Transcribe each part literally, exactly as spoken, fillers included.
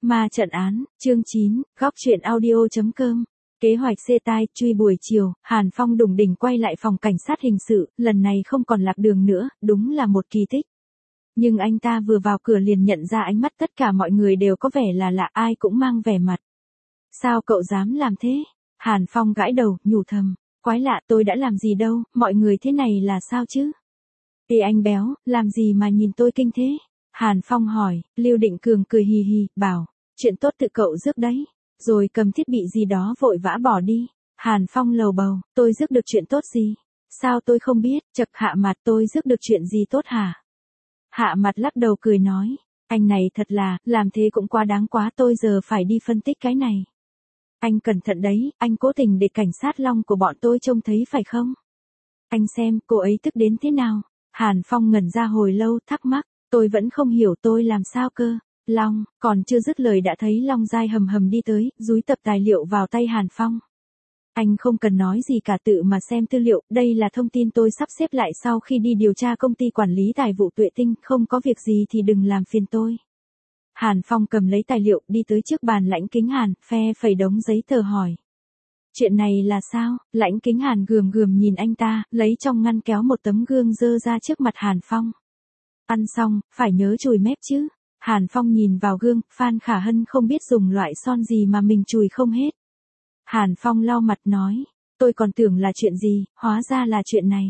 Ma trận án, chương chín, góc truyện audio.com. Kế hoạch xê tai, truy buổi chiều, Hàn Phong đùng đỉnh quay lại phòng cảnh sát hình sự, lần này không còn lạc đường nữa, đúng là một kỳ tích. Nhưng anh ta vừa vào cửa liền nhận ra ánh mắt tất cả mọi người đều có vẻ là lạ, ai cũng mang vẻ mặt. Sao cậu dám làm thế? Hàn Phong gãi đầu, nhủ thầm, quái lạ, tôi đã làm gì đâu, mọi người thế này là sao chứ? Ê anh béo, làm gì mà nhìn tôi kinh thế? Hàn Phong hỏi, Lưu Định Cường cười hì hì, bảo, chuyện tốt tự cậu rước đấy, rồi cầm thiết bị gì đó vội vã bỏ đi. Hàn Phong lầu bầu, tôi rước được chuyện tốt gì? Sao tôi không biết, chậc Hạ Mặt, tôi rước được chuyện gì tốt hả? Hạ Mặt lắc đầu cười nói, anh này thật là, làm thế cũng quá đáng quá, tôi giờ phải đi phân tích cái này. Anh cẩn thận đấy, anh cố tình để cảnh sát Long của bọn tôi trông thấy phải không? Anh xem, cô ấy tức đến thế nào? Hàn Phong ngẩn ra hồi lâu, thắc mắc, tôi vẫn không hiểu tôi làm sao cơ. Long, còn chưa dứt lời đã thấy Long dai hầm hầm đi tới, dúi tập tài liệu vào tay Hàn Phong. Anh không cần nói gì cả, tự mà xem tư liệu, đây là thông tin tôi sắp xếp lại sau khi đi điều tra công ty quản lý tài vụ Tuệ Tinh, không có việc gì thì đừng làm phiền tôi. Hàn Phong cầm lấy tài liệu, đi tới trước bàn Lãnh Kính Hàn, phe phẩy đống giấy tờ hỏi. Chuyện này là sao? Lãnh Kính Hàn gườm gườm nhìn anh ta, lấy trong ngăn kéo một tấm gương dơ ra trước mặt Hàn Phong. Ăn xong, phải nhớ chùi mép chứ. Hàn Phong nhìn vào gương, Phan Khả Hân không biết dùng loại son gì mà mình chùi không hết. Hàn Phong lau mặt nói, tôi còn tưởng là chuyện gì, hóa ra là chuyện này.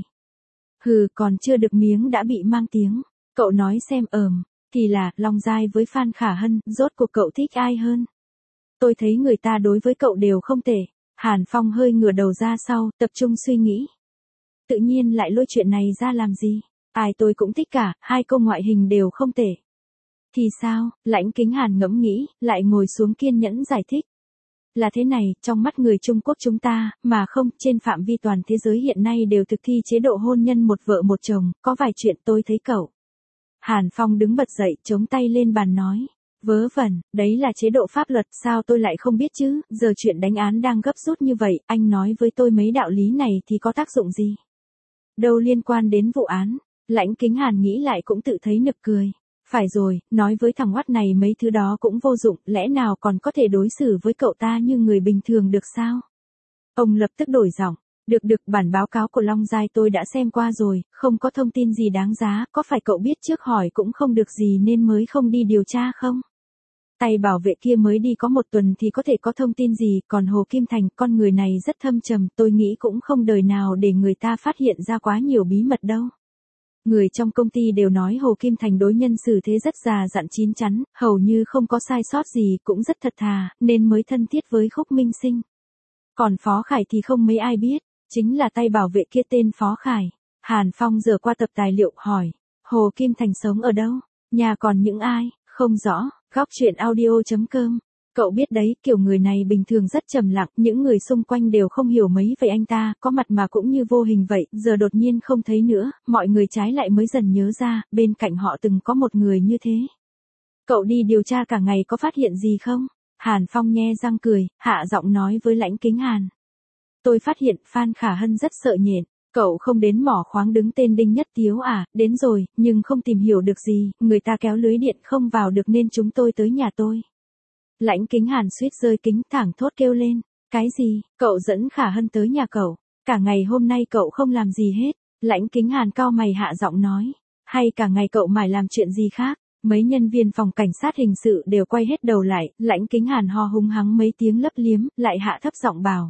Hừ, còn chưa được miếng đã bị mang tiếng. Cậu nói xem ờm, thì là, Long Giai với Phan Khả Hân, rốt cuộc cậu thích ai hơn? Tôi thấy người ta đối với cậu đều không tệ. Hàn Phong hơi ngửa đầu ra sau, tập trung suy nghĩ. Tự nhiên lại lôi chuyện này ra làm gì? Ai tôi cũng thích cả, hai câu ngoại hình đều không tệ. Thì sao? Lãnh Kính Hàn ngẫm nghĩ, lại ngồi xuống kiên nhẫn giải thích. Là thế này, trong mắt người Trung Quốc chúng ta, mà không, trên phạm vi toàn thế giới hiện nay đều thực thi chế độ hôn nhân một vợ một chồng, có vài chuyện tôi thấy cậu. Hàn Phong đứng bật dậy, chống tay lên bàn nói. Vớ vẩn, đấy là chế độ pháp luật, sao tôi lại không biết chứ, giờ chuyện đánh án đang gấp rút như vậy, anh nói với tôi mấy đạo lý này thì có tác dụng gì? Đâu liên quan đến vụ án. Lãnh Kính Hàn nghĩ lại cũng tự thấy nực cười. Phải rồi, nói với thằng oắt này mấy thứ đó cũng vô dụng, lẽ nào còn có thể đối xử với cậu ta như người bình thường được sao? Ông lập tức đổi giọng. Được được, bản báo cáo của Long Giai tôi đã xem qua rồi, không có thông tin gì đáng giá, có phải cậu biết trước hỏi cũng không được gì nên mới không đi điều tra không? Tay bảo vệ kia mới đi có một tuần thì có thể có thông tin gì, còn Hồ Kim Thành, con người này rất thâm trầm, tôi nghĩ cũng không đời nào để người ta phát hiện ra quá nhiều bí mật đâu. Người trong công ty đều nói Hồ Kim Thành đối nhân xử thế rất già dặn chín chắn, hầu như không có sai sót gì, cũng rất thật thà, nên mới thân thiết với Khúc Minh Sinh. Còn Phó Khải thì không mấy ai biết, chính là tay bảo vệ kia tên Phó Khải. Hàn Phong dở qua tập tài liệu hỏi, Hồ Kim Thành sống ở đâu? Nhà còn những ai? Không rõ. Góc truyện audio.com. Cậu biết đấy, kiểu người này bình thường rất trầm lặng, những người xung quanh đều không hiểu mấy về anh ta, có mặt mà cũng như vô hình vậy, giờ đột nhiên không thấy nữa, mọi người trái lại mới dần nhớ ra, bên cạnh họ từng có một người như thế. Cậu đi điều tra cả ngày có phát hiện gì không? Hàn Phong nhe răng cười, hạ giọng nói với Lãnh Kính Hàn. Tôi phát hiện Phan Khả Hân rất sợ nhện. Cậu không đến mỏ khoáng đứng tên Đinh Nhất Tiếu à? Đến rồi, nhưng không tìm hiểu được gì, người ta kéo lưới điện không vào được nên chúng tôi tới nhà tôi. Lãnh Kính Hàn suýt rơi kính, thẳng thốt kêu lên. Cái gì? Cậu dẫn Khả Hân tới nhà cậu? Cả ngày hôm nay cậu không làm gì hết. Lãnh Kính Hàn cau mày hạ giọng nói. Hay cả ngày cậu mải làm chuyện gì khác? Mấy nhân viên phòng cảnh sát hình sự đều quay hết đầu lại, Lãnh Kính Hàn ho hung hắng mấy tiếng lấp liếm, lại hạ thấp giọng bảo.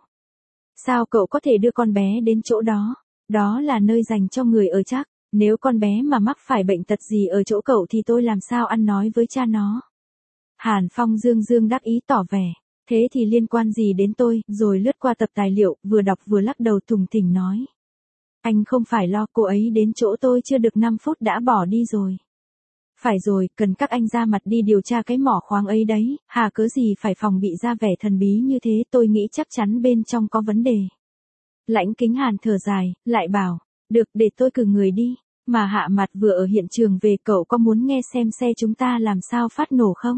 Sao cậu có thể đưa con bé đến chỗ đó? Đó là nơi dành cho người ở chắc, nếu con bé mà mắc phải bệnh tật gì ở chỗ cậu thì tôi làm sao ăn nói với cha nó? Hàn Phong dương dương đắc ý tỏ vẻ, thế thì liên quan gì đến tôi, rồi lướt qua tập tài liệu, vừa đọc vừa lắc đầu thùng thình nói. Anh không phải lo, cô ấy đến chỗ tôi chưa được năm phút đã bỏ đi rồi. Phải rồi, cần các anh ra mặt đi điều tra cái mỏ khoáng ấy đấy, hà cớ gì phải phòng bị ra vẻ thần bí như thế, tôi nghĩ chắc chắn bên trong có vấn đề. Lãnh Kính Hàn thở dài, lại bảo, được để tôi cử người đi, mà Hạ Mặt vừa ở hiện trường về, cậu có muốn nghe xem xe chúng ta làm sao phát nổ không?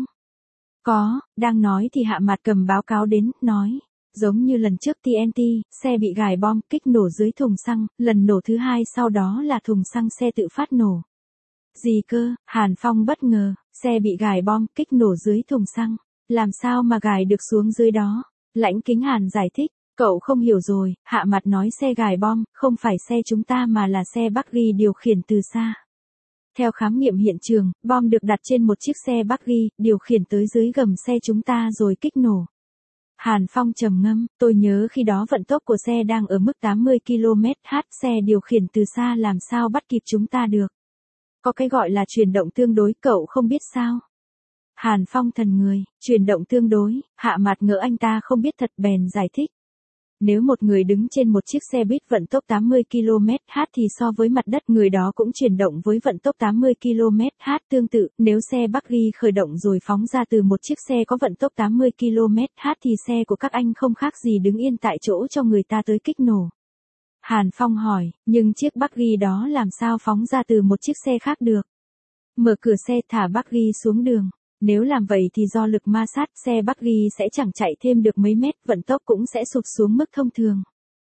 Có, đang nói thì Hạ Mặt cầm báo cáo đến, nói, giống như lần trước tê en tê, xe bị gài bom, kích nổ dưới thùng xăng, lần nổ thứ hai sau đó là thùng xăng xe tự phát nổ. Gì cơ? Hàn Phong bất ngờ, xe bị gài bom, kích nổ dưới thùng xăng. Làm sao mà gài được xuống dưới đó? Lãnh Kính Hàn giải thích. Cậu không hiểu rồi, Hạ Mặt nói xe gài bom, không phải xe chúng ta mà là xe buggy điều khiển từ xa. Theo khám nghiệm hiện trường, bom được đặt trên một chiếc xe buggy, điều khiển tới dưới gầm xe chúng ta rồi kích nổ. Hàn Phong trầm ngâm, tôi nhớ khi đó vận tốc của xe đang ở mức tám mươi ki lô mét trên giờ, xe điều khiển từ xa làm sao bắt kịp chúng ta được. Có cái gọi là chuyển động tương đối, cậu không biết sao? Hàn Phong thần người, chuyển động tương đối, Hạ Mặt ngỡ anh ta không biết thật bèn giải thích. Nếu một người đứng trên một chiếc xe buýt vận tốc tám mươi ki lô mét trên giờ thì so với mặt đất người đó cũng chuyển động với vận tốc tám mươi ki lô mét trên giờ. Tương tự, nếu xe buggy khởi động rồi phóng ra từ một chiếc xe có vận tốc tám mươi ki lô mét trên giờ thì xe của các anh không khác gì đứng yên tại chỗ cho người ta tới kích nổ. Hàn Phong hỏi, nhưng chiếc buggy đó làm sao phóng ra từ một chiếc xe khác được? Mở cửa xe thả buggy xuống đường. Nếu làm vậy thì do lực ma sát, xe buggy sẽ chẳng chạy thêm được mấy mét, vận tốc cũng sẽ sụt xuống mức thông thường.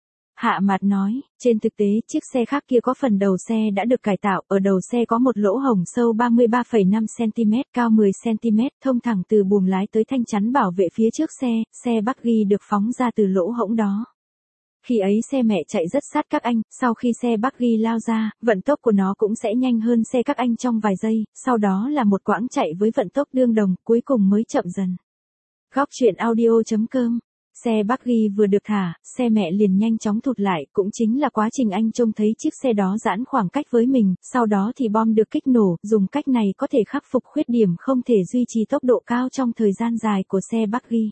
Hạ Mặt nói, trên thực tế chiếc xe khác kia có phần đầu xe đã được cải tạo, ở đầu xe có một lỗ hổng sâu ba mươi ba phẩy năm xăng ti mét, cao mười xăng ti mét, thông thẳng từ buồng lái tới thanh chắn bảo vệ phía trước xe, xe buggy được phóng ra từ lỗ hổng đó. Khi ấy xe mẹ chạy rất sát các anh, sau khi xe buggy lao ra, vận tốc của nó cũng sẽ nhanh hơn xe các anh trong vài giây, sau đó là một quãng chạy với vận tốc tương đồng, cuối cùng mới chậm dần. Góc truyện audio chấm com. Xe buggy vừa được thả, xe mẹ liền nhanh chóng thụt lại, cũng chính là quá trình anh trông thấy chiếc xe đó giãn khoảng cách với mình, sau đó thì bom được kích nổ, dùng cách này có thể khắc phục khuyết điểm không thể duy trì tốc độ cao trong thời gian dài của xe buggy.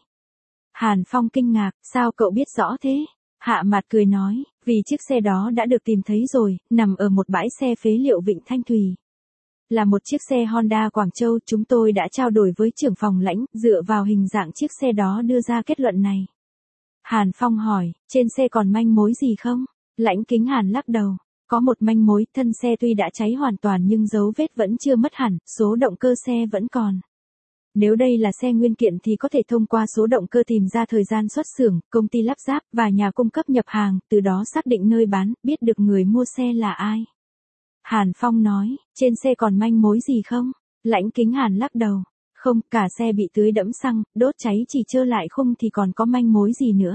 Hàn Phong kinh ngạc, sao cậu biết rõ thế? Hạ Mặt cười nói, vì chiếc xe đó đã được tìm thấy rồi, nằm ở một bãi xe phế liệu Vịnh Thanh Thùy. Là một chiếc xe Honda Quảng Châu, chúng tôi đã trao đổi với trưởng phòng Lãnh, dựa vào hình dạng chiếc xe đó đưa ra kết luận này. Hàn Phong hỏi, trên xe còn manh mối gì không? Lãnh Kính Hàn lắc đầu, có một manh mối, thân xe tuy đã cháy hoàn toàn nhưng dấu vết vẫn chưa mất hẳn, số động cơ xe vẫn còn. Nếu đây là xe nguyên kiện thì có thể thông qua số động cơ tìm ra thời gian xuất xưởng, công ty lắp ráp và nhà cung cấp nhập hàng, từ đó xác định nơi bán, biết được người mua xe là ai. Hàn Phong nói, trên xe còn manh mối gì không? Lãnh Kính Hàn lắc đầu, không, cả xe bị tưới đẫm xăng, đốt cháy chỉ trơ lại khung thì còn có manh mối gì nữa.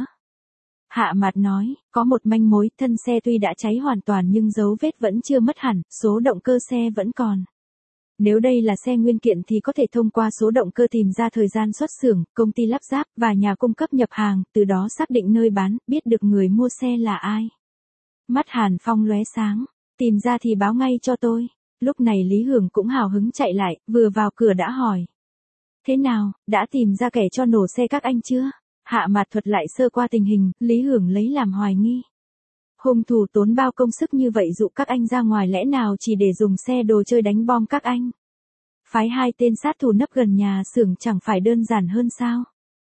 Hạ Mặt nói, có một manh mối, thân xe tuy đã cháy hoàn toàn nhưng dấu vết vẫn chưa mất hẳn, số động cơ xe vẫn còn. Nếu đây là xe nguyên kiện thì có thể thông qua số động cơ tìm ra thời gian xuất xưởng, công ty lắp ráp và nhà cung cấp nhập hàng, từ đó xác định nơi bán, biết được người mua xe là ai. Mắt Hàn Phong lóe sáng, tìm ra thì báo ngay cho tôi. Lúc này Lý Hưởng cũng hào hứng chạy lại, vừa vào cửa đã hỏi. Thế nào, đã tìm ra kẻ cho nổ xe các anh chưa? Hạ Mặt thuật lại sơ qua tình hình, Lý Hưởng lấy làm hoài nghi. Hung thủ tốn bao công sức như vậy dụ các anh ra ngoài lẽ nào chỉ để dùng xe đồ chơi đánh bom các anh? Phái hai tên sát thủ nấp gần nhà xưởng chẳng phải đơn giản hơn sao?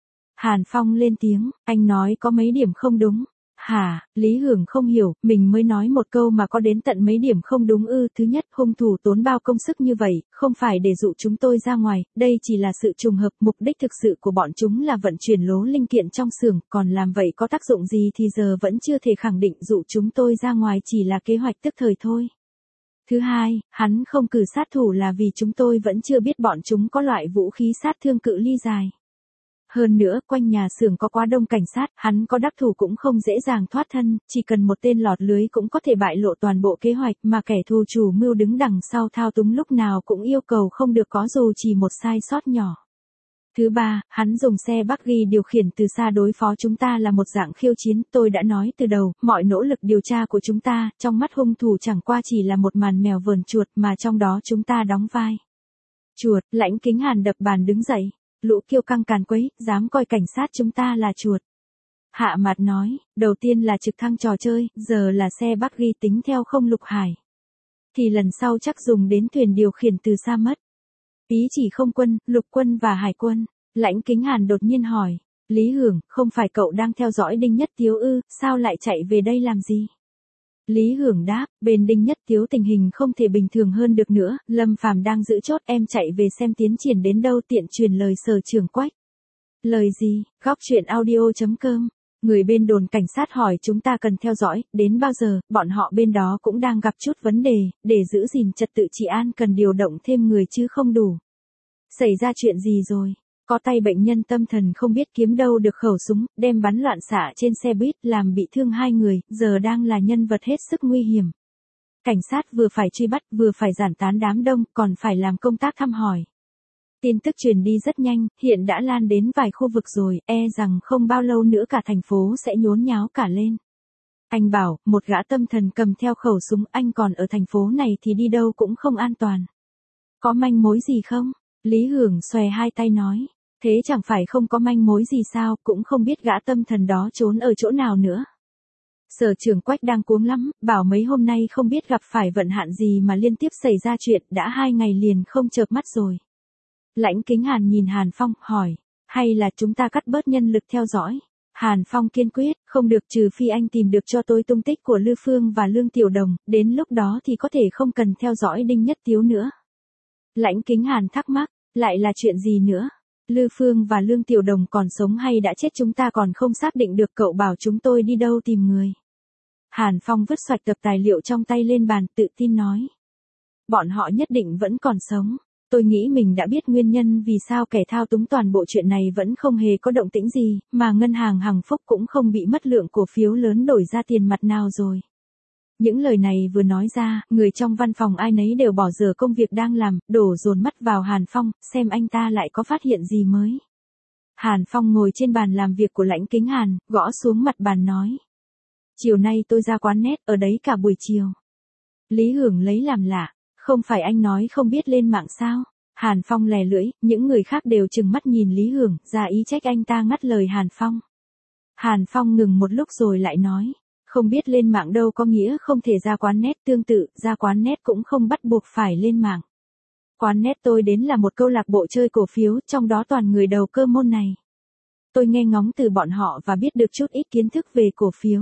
Hàn Phong lên tiếng, anh nói có mấy điểm không đúng. Hả, Lý Hưởng không hiểu, mình mới nói một câu mà có đến tận mấy điểm không đúng ư. Thứ nhất, hung thủ tốn bao công sức như vậy, không phải để dụ chúng tôi ra ngoài, đây chỉ là sự trùng hợp, mục đích thực sự của bọn chúng là vận chuyển lố linh kiện trong xưởng, còn làm vậy có tác dụng gì thì giờ vẫn chưa thể khẳng định, dụ chúng tôi ra ngoài chỉ là kế hoạch tức thời thôi. Thứ hai, hắn không cử sát thủ là vì chúng tôi vẫn chưa biết bọn chúng có loại vũ khí sát thương cự ly dài. Hơn nữa, quanh nhà xưởng có quá đông cảnh sát, hắn có đắc thủ cũng không dễ dàng thoát thân, chỉ cần một tên lọt lưới cũng có thể bại lộ toàn bộ kế hoạch, mà kẻ thù chủ mưu đứng đằng sau thao túng lúc nào cũng yêu cầu không được có dù chỉ một sai sót nhỏ. Thứ ba, hắn dùng xe buggy điều khiển từ xa đối phó chúng ta là một dạng khiêu chiến, tôi đã nói từ đầu, mọi nỗ lực điều tra của chúng ta, trong mắt hung thủ chẳng qua chỉ là một màn mèo vờn chuột mà trong đó chúng ta đóng vai chuột. Lãnh Kính Hàn đập bàn đứng dậy. Lũ kiêu căng càn quấy, dám coi cảnh sát chúng ta là chuột. Hạ Mặt nói, đầu tiên là trực thăng trò chơi, giờ là xe buggy tính theo không Lục Hải. Thì lần sau chắc dùng đến thuyền điều khiển từ xa mất. Ý chỉ không quân, lục quân và hải quân. Lãnh Kính Hàn đột nhiên hỏi, Lý Hưởng, không phải cậu đang theo dõi Đinh Nhất Tiếu ư, sao lại chạy về đây làm gì? Lý Hưởng đáp, bên Đinh Nhất Tiếu tình hình không thể bình thường hơn được nữa, Lâm Phàm đang giữ chốt, em chạy về xem tiến triển đến đâu tiện truyền lời Sở trưởng Quách. Lời gì? Góc truyện audio chấm com. Người bên đồn cảnh sát hỏi chúng ta cần theo dõi, đến bao giờ, bọn họ bên đó cũng đang gặp chút vấn đề, để giữ gìn trật tự trị an cần điều động thêm người chứ không đủ. Xảy ra chuyện gì rồi? Có tay bệnh nhân tâm thần không biết kiếm đâu được khẩu súng, đem bắn loạn xạ trên xe buýt làm bị thương hai người, giờ đang là nhân vật hết sức nguy hiểm. Cảnh sát vừa phải truy bắt vừa phải giản tán đám đông, còn phải làm công tác thăm hỏi. Tin tức truyền đi rất nhanh, hiện đã lan đến vài khu vực rồi, e rằng không bao lâu nữa cả thành phố sẽ nhốn nháo cả lên. Anh bảo, một gã tâm thần cầm theo khẩu súng, anh còn ở thành phố này thì đi đâu cũng không an toàn. Có manh mối gì không? Lý Hưởng xòe hai tay nói. Thế chẳng phải không có manh mối gì sao, cũng không biết gã tâm thần đó trốn ở chỗ nào nữa. Sở trưởng Quách đang cuống lắm, bảo mấy hôm nay không biết gặp phải vận hạn gì mà liên tiếp xảy ra chuyện, đã hai ngày liền không chợp mắt rồi. Lãnh Kính Hàn nhìn Hàn Phong, hỏi, hay là chúng ta cắt bớt nhân lực theo dõi? Hàn Phong kiên quyết, không được, trừ phi anh tìm được cho tôi tung tích của Lư Phương và Lương Tiểu Đồng, đến lúc đó thì có thể không cần theo dõi Đinh Nhất Tiếu nữa. Lãnh Kính Hàn thắc mắc, lại là chuyện gì nữa? Lư Phương và Lương Tiểu Đồng còn sống hay đã chết chúng ta còn không xác định được, cậu bảo chúng tôi đi đâu tìm người. Hàn Phong vứt xoạch tập tài liệu trong tay lên bàn, tự tin nói. Bọn họ nhất định vẫn còn sống. Tôi nghĩ mình đã biết nguyên nhân vì sao kẻ thao túng toàn bộ chuyện này vẫn không hề có động tĩnh gì, mà ngân hàng Hằng Phúc cũng không bị mất lượng cổ phiếu lớn đổi ra tiền mặt nào rồi. Những lời này vừa nói ra, người trong văn phòng ai nấy đều bỏ dở công việc đang làm, đổ dồn mắt vào Hàn Phong, xem anh ta lại có phát hiện gì mới. Hàn Phong ngồi trên bàn làm việc của Lãnh Kính Hàn, gõ xuống mặt bàn nói. Chiều nay tôi ra quán net, ở đấy cả buổi chiều. Lý Hưởng lấy làm lạ, không phải anh nói không biết lên mạng sao? Hàn Phong lè lưỡi, những người khác đều trừng mắt nhìn Lý Hưởng, ra ý trách anh ta ngắt lời Hàn Phong. Hàn Phong ngừng một lúc rồi lại nói. Không biết lên mạng đâu có nghĩa không thể ra quán net, tương tự, ra quán net cũng không bắt buộc phải lên mạng. Quán net tôi đến là một câu lạc bộ chơi cổ phiếu, trong đó toàn người đầu cơ môn này. Tôi nghe ngóng từ bọn họ và biết được chút ít kiến thức về cổ phiếu.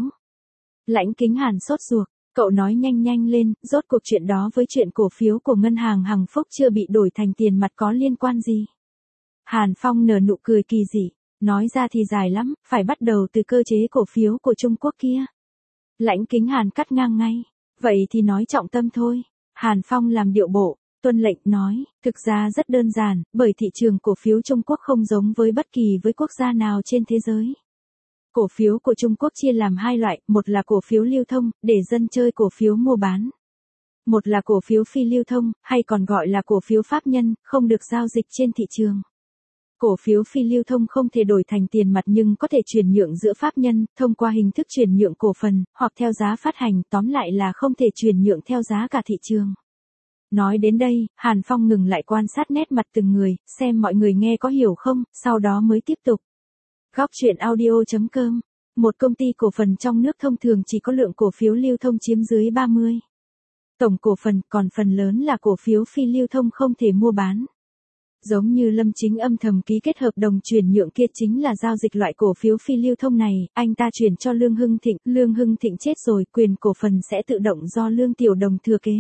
Lãnh Kính Hàn sốt ruột, cậu nói nhanh nhanh lên, rốt cuộc chuyện đó với chuyện cổ phiếu của ngân hàng Hằng Phúc chưa bị đổi thành tiền mặt có liên quan gì? Hàn Phong nở nụ cười kỳ dị, nói ra thì dài lắm, phải bắt đầu từ cơ chế cổ phiếu của Trung Quốc kia. Lãnh Kính Hàn cắt ngang ngay. Vậy thì nói trọng tâm thôi. Hàn Phong làm điệu bộ, tuân lệnh nói, thực ra rất đơn giản, bởi thị trường cổ phiếu Trung Quốc không giống với bất kỳ với quốc gia nào trên thế giới. Cổ phiếu của Trung Quốc chia làm hai loại, một là cổ phiếu lưu thông, để dân chơi cổ phiếu mua bán. Một là cổ phiếu phi lưu thông, hay còn gọi là cổ phiếu pháp nhân, không được giao dịch trên thị trường. Cổ phiếu phi lưu thông không thể đổi thành tiền mặt nhưng có thể chuyển nhượng giữa pháp nhân, thông qua hình thức chuyển nhượng cổ phần, hoặc theo giá phát hành, tóm lại là không thể chuyển nhượng theo giá cả thị trường. Nói đến đây, Hàn Phong ngừng lại quan sát nét mặt từng người, xem mọi người nghe có hiểu không, sau đó mới tiếp tục. Góc truyện audio chấm com. Một công ty cổ phần trong nước thông thường chỉ có lượng cổ phiếu lưu thông chiếm dưới ba mươi. Tổng cổ phần, còn phần lớn là cổ phiếu phi lưu thông không thể mua bán. Giống như Lâm Chính âm thầm ký kết hợp đồng chuyển nhượng kia chính là giao dịch loại cổ phiếu phi lưu thông này, anh ta chuyển cho Lương Hưng Thịnh, Lương Hưng Thịnh chết rồi, quyền cổ phần sẽ tự động do Lương Tiểu Đồng thừa kế.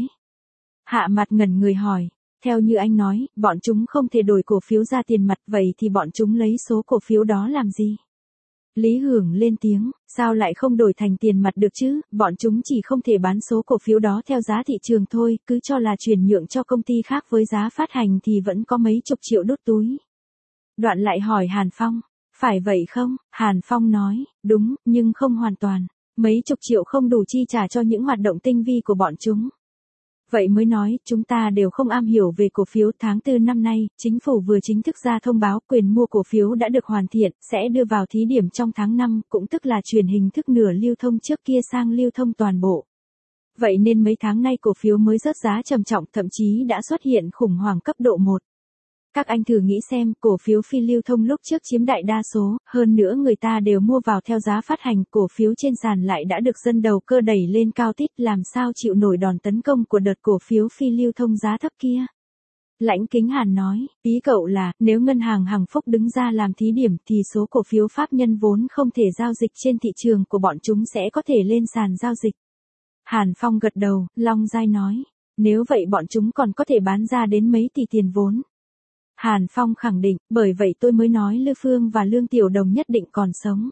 Hạ Mặt ngẩn người hỏi, theo như anh nói, bọn chúng không thể đổi cổ phiếu ra tiền mặt, vậy thì bọn chúng lấy số cổ phiếu đó làm gì? Lý Hưởng lên tiếng, sao lại không đổi thành tiền mặt được chứ, bọn chúng chỉ không thể bán số cổ phiếu đó theo giá thị trường thôi, cứ cho là chuyển nhượng cho công ty khác với giá phát hành thì vẫn có mấy chục triệu đút túi. Đoạn lại hỏi Hàn Phong, phải vậy không? Hàn Phong nói, đúng, nhưng không hoàn toàn, mấy chục triệu không đủ chi trả cho những hoạt động tinh vi của bọn chúng. Vậy mới nói, chúng ta đều không am hiểu về cổ phiếu. Tháng tư năm nay, chính phủ vừa chính thức ra thông báo quyền mua cổ phiếu đã được hoàn thiện, sẽ đưa vào thí điểm trong tháng năm, cũng tức là chuyển hình thức nửa lưu thông trước kia sang lưu thông toàn bộ. Vậy nên mấy tháng nay cổ phiếu mới rớt giá trầm trọng, thậm chí đã xuất hiện khủng hoảng cấp độ một. Các anh thử nghĩ xem, cổ phiếu phi lưu thông lúc trước chiếm đại đa số, hơn nữa người ta đều mua vào theo giá phát hành, cổ phiếu trên sàn lại đã được dân đầu cơ đẩy lên cao tít, làm sao chịu nổi đòn tấn công của đợt cổ phiếu phi lưu thông giá thấp kia. Lãnh Kính Hàn nói, ý cậu là, nếu ngân hàng Hằng Phúc đứng ra làm thí điểm thì số cổ phiếu pháp nhân vốn không thể giao dịch trên thị trường của bọn chúng sẽ có thể lên sàn giao dịch. Hàn Phong gật đầu, Long Giai nói, nếu vậy bọn chúng còn có thể bán ra đến mấy tỷ tiền vốn. Hàn Phong khẳng định, bởi vậy tôi mới nói Lư Phương và Lương Tiểu Đồng nhất định còn sống.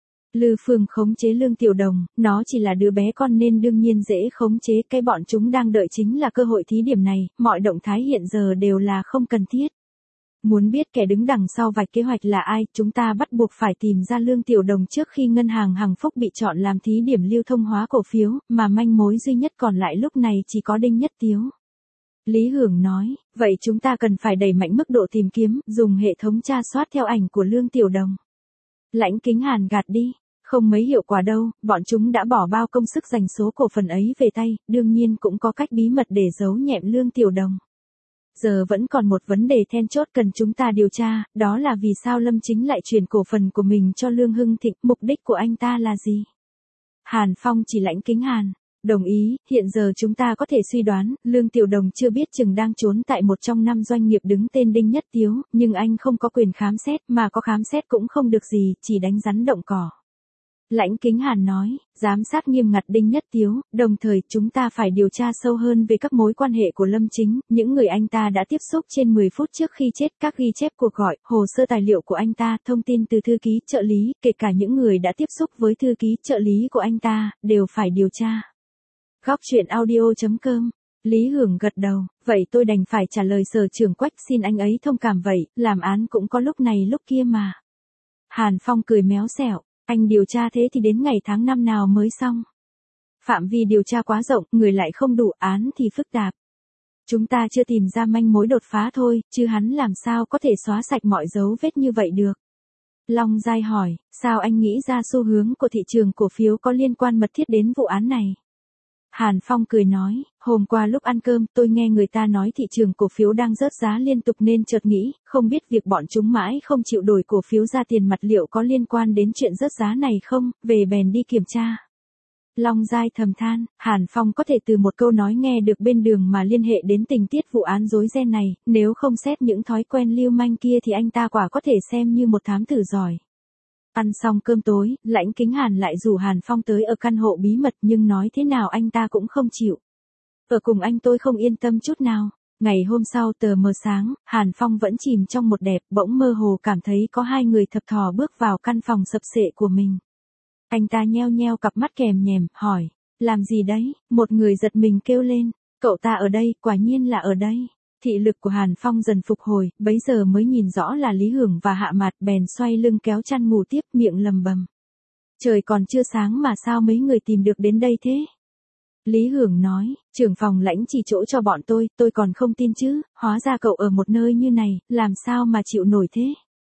Lư Phương khống chế Lương Tiểu Đồng, nó chỉ là đứa bé con nên đương nhiên dễ khống chế, cái bọn chúng đang đợi chính là cơ hội thí điểm này, mọi động thái hiện giờ đều là không cần thiết. Muốn biết kẻ đứng đằng sau vạch kế hoạch là ai, chúng ta bắt buộc phải tìm ra Lương Tiểu Đồng trước khi ngân hàng Hằng Phúc bị chọn làm thí điểm lưu thông hóa cổ phiếu, mà manh mối duy nhất còn lại lúc này chỉ có Đinh Nhất Tiếu. Lý Hưởng nói, vậy chúng ta cần phải đẩy mạnh mức độ tìm kiếm, dùng hệ thống tra soát theo ảnh của Lương Tiểu Đồng. Lãnh Kính Hàn gạt đi, không mấy hiệu quả đâu, bọn chúng đã bỏ bao công sức giành số cổ phần ấy về tay, đương nhiên cũng có cách bí mật để giấu nhẹm Lương Tiểu Đồng. Giờ vẫn còn một vấn đề then chốt cần chúng ta điều tra, đó là vì sao Lâm Chính lại chuyển cổ phần của mình cho Lương Hưng Thịnh, mục đích của anh ta là gì? Hàn Phong chỉ Lãnh Kính Hàn. Đồng ý, hiện giờ chúng ta có thể suy đoán, Lương Tiểu Đồng chưa biết chừng đang trốn tại một trong năm doanh nghiệp đứng tên Đinh Nhất Tiếu, nhưng anh không có quyền khám xét, mà có khám xét cũng không được gì, chỉ đánh rắn động cỏ. Lãnh Kính Hàn nói, giám sát nghiêm ngặt Đinh Nhất Tiếu, đồng thời chúng ta phải điều tra sâu hơn về các mối quan hệ của Lâm Chính, những người anh ta đã tiếp xúc trên mười phút trước khi chết, các ghi chép cuộc gọi, hồ sơ tài liệu của anh ta, thông tin từ thư ký, trợ lý, kể cả những người đã tiếp xúc với thư ký, trợ lý của anh ta, đều phải điều tra. Góc truyện audio chấm com. Lý Hưởng gật đầu, vậy tôi đành phải trả lời Sở trưởng Quách xin anh ấy thông cảm vậy, làm án cũng có lúc này lúc kia mà. Hàn Phong cười méo xẻo, anh điều tra thế thì đến ngày tháng năm nào mới xong. Phạm vi điều tra quá rộng, người lại không đủ, án thì phức tạp. Chúng ta chưa tìm ra manh mối đột phá thôi, chứ hắn làm sao có thể xóa sạch mọi dấu vết như vậy được. Long Giai hỏi, sao anh nghĩ ra xu hướng của thị trường cổ phiếu có liên quan mật thiết đến vụ án này? Hàn Phong cười nói, hôm qua lúc ăn cơm tôi nghe người ta nói thị trường cổ phiếu đang rớt giá liên tục nên chợt nghĩ, không biết việc bọn chúng mãi không chịu đổi cổ phiếu ra tiền mặt liệu có liên quan đến chuyện rớt giá này không, về bèn đi kiểm tra. Long Giai thầm than, Hàn Phong có thể từ một câu nói nghe được bên đường mà liên hệ đến tình tiết vụ án rối ren này, nếu không xét những thói quen lưu manh kia thì anh ta quả có thể xem như một thám tử giỏi. Ăn xong cơm tối, Lãnh Kính Hàn lại rủ Hàn Phong tới ở căn hộ bí mật nhưng nói thế nào anh ta cũng không chịu. Ở cùng anh tôi không yên tâm chút nào. Ngày hôm sau tờ mờ sáng, Hàn Phong vẫn chìm trong một đẹp, bỗng mơ hồ cảm thấy có hai người thập thò bước vào căn phòng sập sệ của mình. Anh ta nheo nheo cặp mắt kèm nhèm, hỏi, làm gì đấy? Một người giật mình kêu lên, cậu ta ở đây, quả nhiên là ở đây. Thị lực của Hàn Phong dần phục hồi, bấy giờ mới nhìn rõ là Lý Hưởng và Hạ Mạt, bèn xoay lưng kéo chăn ngủ tiếp, miệng lầm bầm. Trời còn chưa sáng mà sao mấy người tìm được đến đây thế? Lý Hưởng nói, trưởng phòng Lãnh chỉ chỗ cho bọn tôi, tôi còn không tin chứ, hóa ra cậu ở một nơi như này, làm sao mà chịu nổi thế?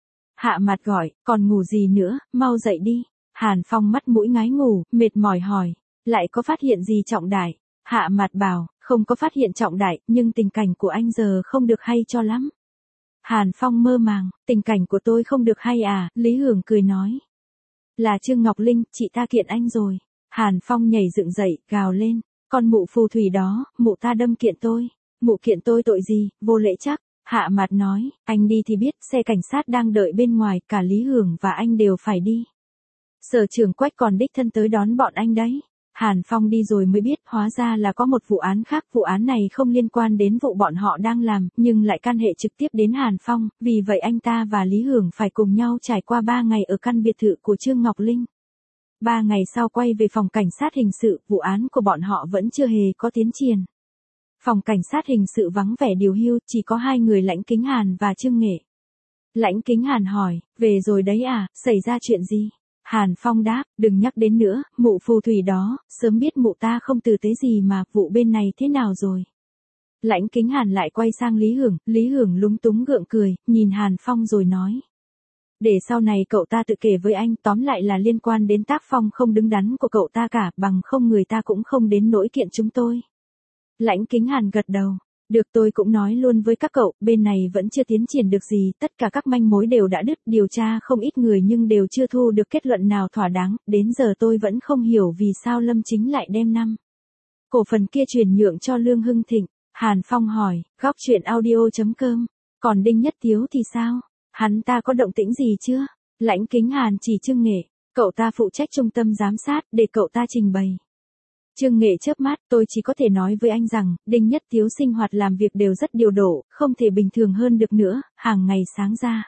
Hạ Mạt gọi, còn ngủ gì nữa, mau dậy đi. Hàn Phong mắt mũi ngái ngủ, mệt mỏi hỏi, lại có phát hiện gì trọng đại? Hạ Mạt bảo, không có phát hiện trọng đại, nhưng tình cảnh của anh giờ không được hay cho lắm. Hàn Phong mơ màng, tình cảnh của tôi không được hay à, Lý Hưởng cười nói. Là Trương Ngọc Linh, chị ta kiện anh rồi. Hàn Phong nhảy dựng dậy, gào lên, con mụ phù thủy đó, mụ ta đâm kiện tôi. Mụ kiện tôi tội gì, vô lễ chắc. Hạ Mạt nói, anh đi thì biết, xe cảnh sát đang đợi bên ngoài, cả Lý Hưởng và anh đều phải đi. Sở trưởng Quách còn đích thân tới đón bọn anh đấy. Hàn Phong đi rồi mới biết, hóa ra là có một vụ án khác, vụ án này không liên quan đến vụ bọn họ đang làm, nhưng lại can hệ trực tiếp đến Hàn Phong, vì vậy anh ta và Lý Hưởng phải cùng nhau trải qua ba ngày ở căn biệt thự của Trương Ngọc Linh. Ba ngày sau quay về phòng cảnh sát hình sự, vụ án của bọn họ vẫn chưa hề có tiến triển. Phòng cảnh sát hình sự vắng vẻ điều hưu, chỉ có hai người Lãnh Kính Hàn và Trương Nghệ. Lãnh Kính Hàn hỏi, về rồi đấy à, xảy ra chuyện gì? Hàn Phong đáp, đừng nhắc đến nữa, mụ phù thủy đó, sớm biết mụ ta không tử tế gì mà, vụ bên này thế nào rồi? Lãnh Kính Hàn lại quay sang Lý Hưởng, Lý Hưởng lúng túng gượng cười, nhìn Hàn Phong rồi nói. Để sau này cậu ta tự kể với anh, tóm lại là liên quan đến tác phong không đứng đắn của cậu ta cả, bằng không người ta cũng không đến nỗi kiện chúng tôi. Lãnh Kính Hàn gật đầu. Được, tôi cũng nói luôn với các cậu, bên này vẫn chưa tiến triển được gì, tất cả các manh mối đều đã đứt, điều tra không ít người nhưng đều chưa thu được kết luận nào thỏa đáng, đến giờ tôi vẫn không hiểu vì sao Lâm Chính lại đem năm cổ phần kia chuyển nhượng cho Lương Hưng Thịnh. Hàn Phong hỏi, góc truyện audio chấm com, còn Đinh Nhất Tiếu thì sao? Hắn ta có động tĩnh gì chưa? Lãnh Kính Hàn chỉ Trương Nghệ, cậu ta phụ trách trung tâm giám sát, để cậu ta trình bày. Trương Nghệ chớp mắt, tôi chỉ có thể nói với anh rằng, Đinh Nhất Tiếu sinh hoạt làm việc đều rất điều độ, không thể bình thường hơn được nữa, hàng ngày sáng ra.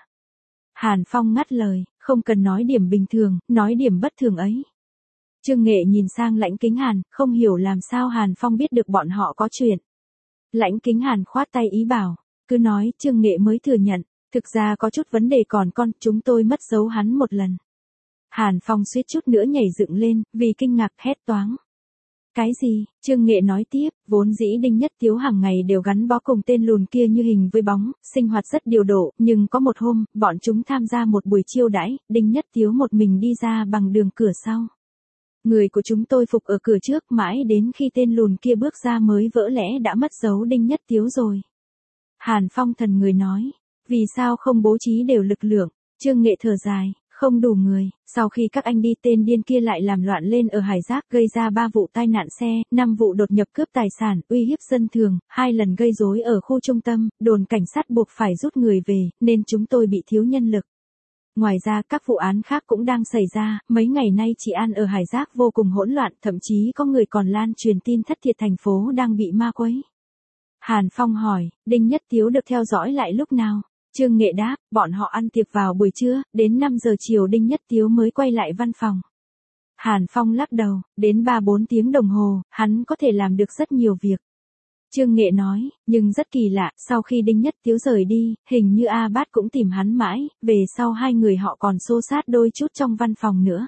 Hàn Phong ngắt lời, không cần nói điểm bình thường, nói điểm bất thường ấy. Trương Nghệ nhìn sang Lãnh Kính Hàn, không hiểu làm sao Hàn Phong biết được bọn họ có chuyện. Lãnh Kính Hàn khoát tay ý bảo, cứ nói, Trương Nghệ mới thừa nhận. Thực ra có chút vấn đề còn con, chúng tôi mất dấu hắn một lần. Hàn Phong suýt chút nữa nhảy dựng lên, vì kinh ngạc hét toáng. Cái gì? Trương Nghệ nói tiếp, vốn dĩ Đinh Nhất Tiếu hàng ngày đều gắn bó cùng tên lùn kia như hình với bóng, sinh hoạt rất điều độ, nhưng có một hôm, bọn chúng tham gia một buổi chiêu đãi, Đinh Nhất Tiếu một mình đi ra bằng đường cửa sau. Người của chúng tôi phục ở cửa trước mãi đến khi tên lùn kia bước ra mới vỡ lẽ đã mất dấu Đinh Nhất Tiếu rồi. Hàn Phong thần người nói, vì sao không bố trí đều lực lượng? Trương Nghệ thở dài. Không đủ người, sau khi các anh đi tên điên kia lại làm loạn lên ở Hải Giác gây ra ba vụ tai nạn xe, năm vụ đột nhập cướp tài sản, uy hiếp dân thường, hai lần gây rối ở khu trung tâm, đồn cảnh sát buộc phải rút người về, nên chúng tôi bị thiếu nhân lực. Ngoài ra các vụ án khác cũng đang xảy ra, mấy ngày nay trị an ở Hải Giác vô cùng hỗn loạn, thậm chí có người còn lan truyền tin thất thiệt thành phố đang bị ma quấy. Hàn Phong hỏi, Đinh Nhất Tiếu được theo dõi lại lúc nào? Trương Nghệ đáp, bọn họ ăn tiệc vào buổi trưa, đến năm giờ chiều Đinh Nhất Tiếu mới quay lại văn phòng. Hàn Phong lắc đầu, đến ba bốn tiếng đồng hồ, hắn có thể làm được rất nhiều việc. Trương Nghệ nói, nhưng rất kỳ lạ, sau khi Đinh Nhất Tiếu rời đi, hình như A Bát cũng tìm hắn mãi, về sau hai người họ còn xô xát đôi chút trong văn phòng nữa.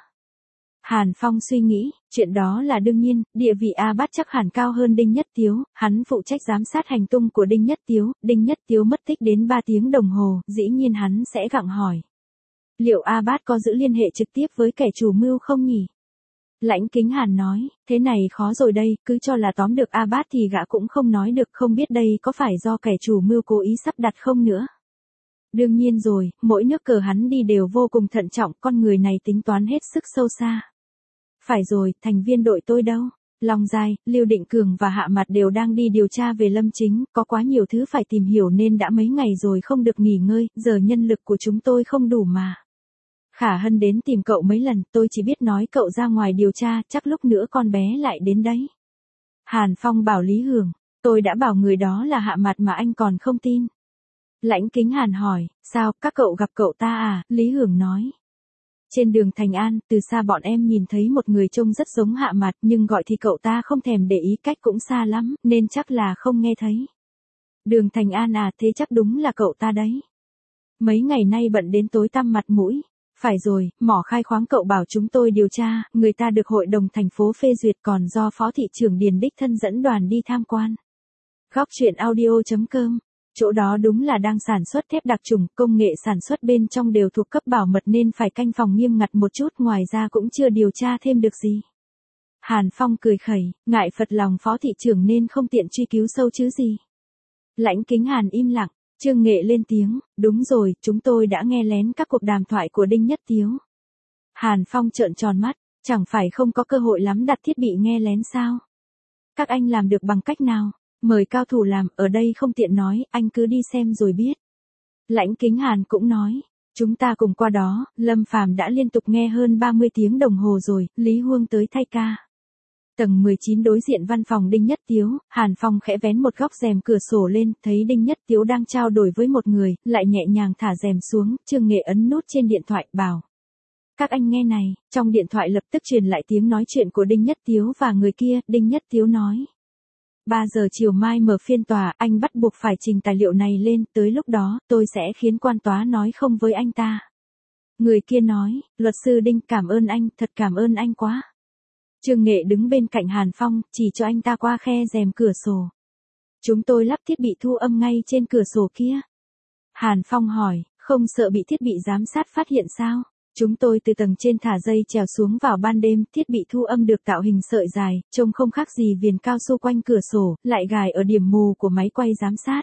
Hàn Phong suy nghĩ, chuyện đó là đương nhiên, địa vị A Bát chắc hẳn cao hơn Đinh Nhất Tiếu, hắn phụ trách giám sát hành tung của Đinh Nhất Tiếu, Đinh Nhất Tiếu mất tích đến ba tiếng đồng hồ, dĩ nhiên hắn sẽ gặng hỏi. Liệu A Bát có giữ liên hệ trực tiếp với kẻ chủ mưu không nhỉ? Lãnh Kính Hàn nói, thế này khó rồi đây, cứ cho là tóm được A Bát thì gã cũng không nói được, không biết đây có phải do kẻ chủ mưu cố ý sắp đặt không nữa. Đương nhiên rồi, mỗi nước cờ hắn đi đều vô cùng thận trọng, con người này tính toán hết sức sâu xa. Phải rồi, thành viên đội tôi đâu? Long Giai, Lưu Định Cường và Hạ Mặt đều đang đi điều tra về Lâm Chính, có quá nhiều thứ phải tìm hiểu nên đã mấy ngày rồi không được nghỉ ngơi, giờ nhân lực của chúng tôi không đủ mà. Khả Hân đến tìm cậu mấy lần, tôi chỉ biết nói cậu ra ngoài điều tra, chắc lúc nữa con bé lại đến đấy. Hàn Phong bảo Lý Hưởng, tôi đã bảo người đó là Hạ Mặt mà anh còn không tin. Lãnh Kính Hàn hỏi, sao, các cậu gặp cậu ta à? Lý Hưởng nói. Trên đường Thành An, từ xa bọn em nhìn thấy một người trông rất giống Hạ Mặt, nhưng gọi thì cậu ta không thèm để ý, cách cũng xa lắm, nên chắc là không nghe thấy. Đường Thành An à, thế chắc đúng là cậu ta đấy. Mấy ngày nay bận đến tối tăm mặt mũi. Phải rồi, mỏ khai khoáng cậu bảo chúng tôi điều tra, người ta được hội đồng thành phố phê duyệt, còn do phó thị trưởng Điền đích thân dẫn đoàn đi tham quan. Góc truyện audio chấm com. Chỗ đó đúng là đang sản xuất thép đặc trùng, công nghệ sản xuất bên trong đều thuộc cấp bảo mật nên phải canh phòng nghiêm ngặt một chút, ngoài ra cũng chưa điều tra thêm được gì. Hàn Phong cười khẩy, ngại phật lòng phó thị trưởng nên không tiện truy cứu sâu chứ gì. Lãnh Kính Hàn im lặng, Trương Nghệ lên tiếng, đúng rồi, chúng tôi đã nghe lén các cuộc đàm thoại của Đinh Nhất Tiếu. Hàn Phong trợn tròn mắt, chẳng phải không có cơ hội lắm đặt thiết bị nghe lén sao? Các anh làm được bằng cách nào? Mời cao thủ làm, ở đây không tiện nói, anh cứ đi xem rồi biết. Lãnh Kính Hàn cũng nói, chúng ta cùng qua đó, Lâm Phàm đã liên tục nghe hơn ba mươi tiếng đồng hồ rồi, Lý Huông tới thay ca. Tầng mười chín đối diện văn phòng Đinh Nhất Tiếu, Hàn Phong khẽ vén một góc rèm cửa sổ lên, thấy Đinh Nhất Tiếu đang trao đổi với một người, lại nhẹ nhàng thả rèm xuống, Trương Nghệ ấn nút trên điện thoại, bảo. Các anh nghe này, trong điện thoại lập tức truyền lại tiếng nói chuyện của Đinh Nhất Tiếu và người kia, Đinh Nhất Tiếu nói. ba giờ chiều mai mở phiên tòa, anh bắt buộc phải trình tài liệu này lên, tới lúc đó, tôi sẽ khiến quan tòa nói không với anh ta. Người kia nói, luật sư Đinh, cảm ơn anh, thật cảm ơn anh quá. Trương Nghệ đứng bên cạnh Hàn Phong, chỉ cho anh ta qua khe rèm cửa sổ. Chúng tôi lắp thiết bị thu âm ngay trên cửa sổ kia. Hàn Phong hỏi, không sợ bị thiết bị giám sát phát hiện sao? Chúng tôi từ tầng trên thả dây trèo xuống vào ban đêm, thiết bị thu âm được tạo hình sợi dài, trông không khác gì viền cao su quanh cửa sổ, lại gài ở điểm mù của máy quay giám sát.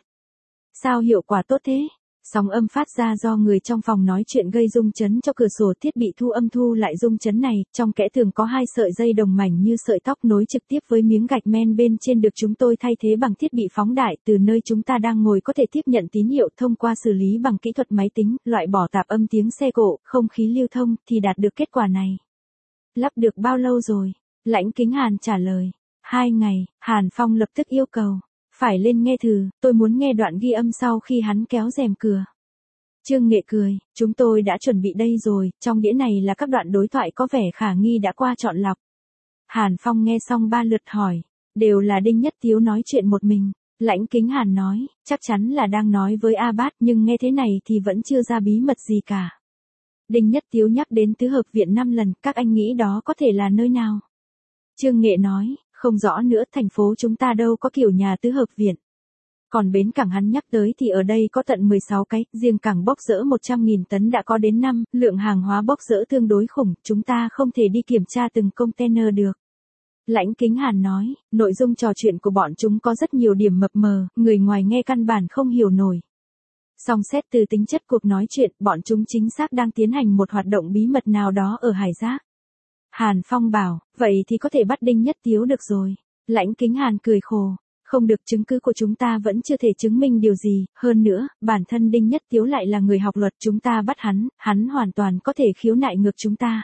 Sao hiệu quả tốt thế? Sóng âm phát ra do người trong phòng nói chuyện gây rung chấn cho cửa sổ, thiết bị thu âm thu lại rung chấn này, trong kẽ tường có hai sợi dây đồng mảnh như sợi tóc nối trực tiếp với miếng gạch men bên trên, được chúng tôi thay thế bằng thiết bị phóng đại, từ nơi chúng ta đang ngồi có thể tiếp nhận tín hiệu thông qua xử lý bằng kỹ thuật máy tính, loại bỏ tạp âm tiếng xe cộ, không khí lưu thông, thì đạt được kết quả này. Lắp được bao lâu rồi? Lãnh Kính Hàn trả lời. Hai ngày, Hàn Phong lập tức yêu cầu. Phải lên nghe thử, tôi muốn nghe đoạn ghi âm sau khi hắn kéo rèm cửa. Trương Nghệ cười, chúng tôi đã chuẩn bị đây rồi, trong đĩa này là các đoạn đối thoại có vẻ khả nghi đã qua chọn lọc. Hàn Phong nghe xong ba lượt hỏi, đều là Đinh Nhất Tiếu nói chuyện một mình. Lãnh Kính Hàn nói, chắc chắn là đang nói với A Bát, nhưng nghe thế này thì vẫn chưa ra bí mật gì cả. Đinh Nhất Tiếu nhắc đến tứ hợp viện năm lần, các anh nghĩ đó có thể là nơi nào? Trương Nghệ nói, không rõ nữa, thành phố chúng ta đâu có kiểu nhà tứ hợp viện. Còn bến cảng hắn nhắc tới thì ở đây có tận mười sáu cái, riêng cảng bốc dỡ một trăm nghìn tấn đã có đến năm, lượng hàng hóa bốc dỡ tương đối khủng, chúng ta không thể đi kiểm tra từng container được. Lãnh Kính Hàn nói, nội dung trò chuyện của bọn chúng có rất nhiều điểm mập mờ, người ngoài nghe căn bản không hiểu nổi. Song xét từ tính chất cuộc nói chuyện, bọn chúng chính xác đang tiến hành một hoạt động bí mật nào đó ở Hải Giác. Hàn Phong bảo, vậy thì có thể bắt Đinh Nhất Tiếu được rồi. Lãnh Kính Hàn cười khổ, không được, chứng cứ của chúng ta vẫn chưa thể chứng minh điều gì, hơn nữa, bản thân Đinh Nhất Tiếu lại là người học luật, chúng ta bắt hắn, hắn hoàn toàn có thể khiếu nại ngược chúng ta.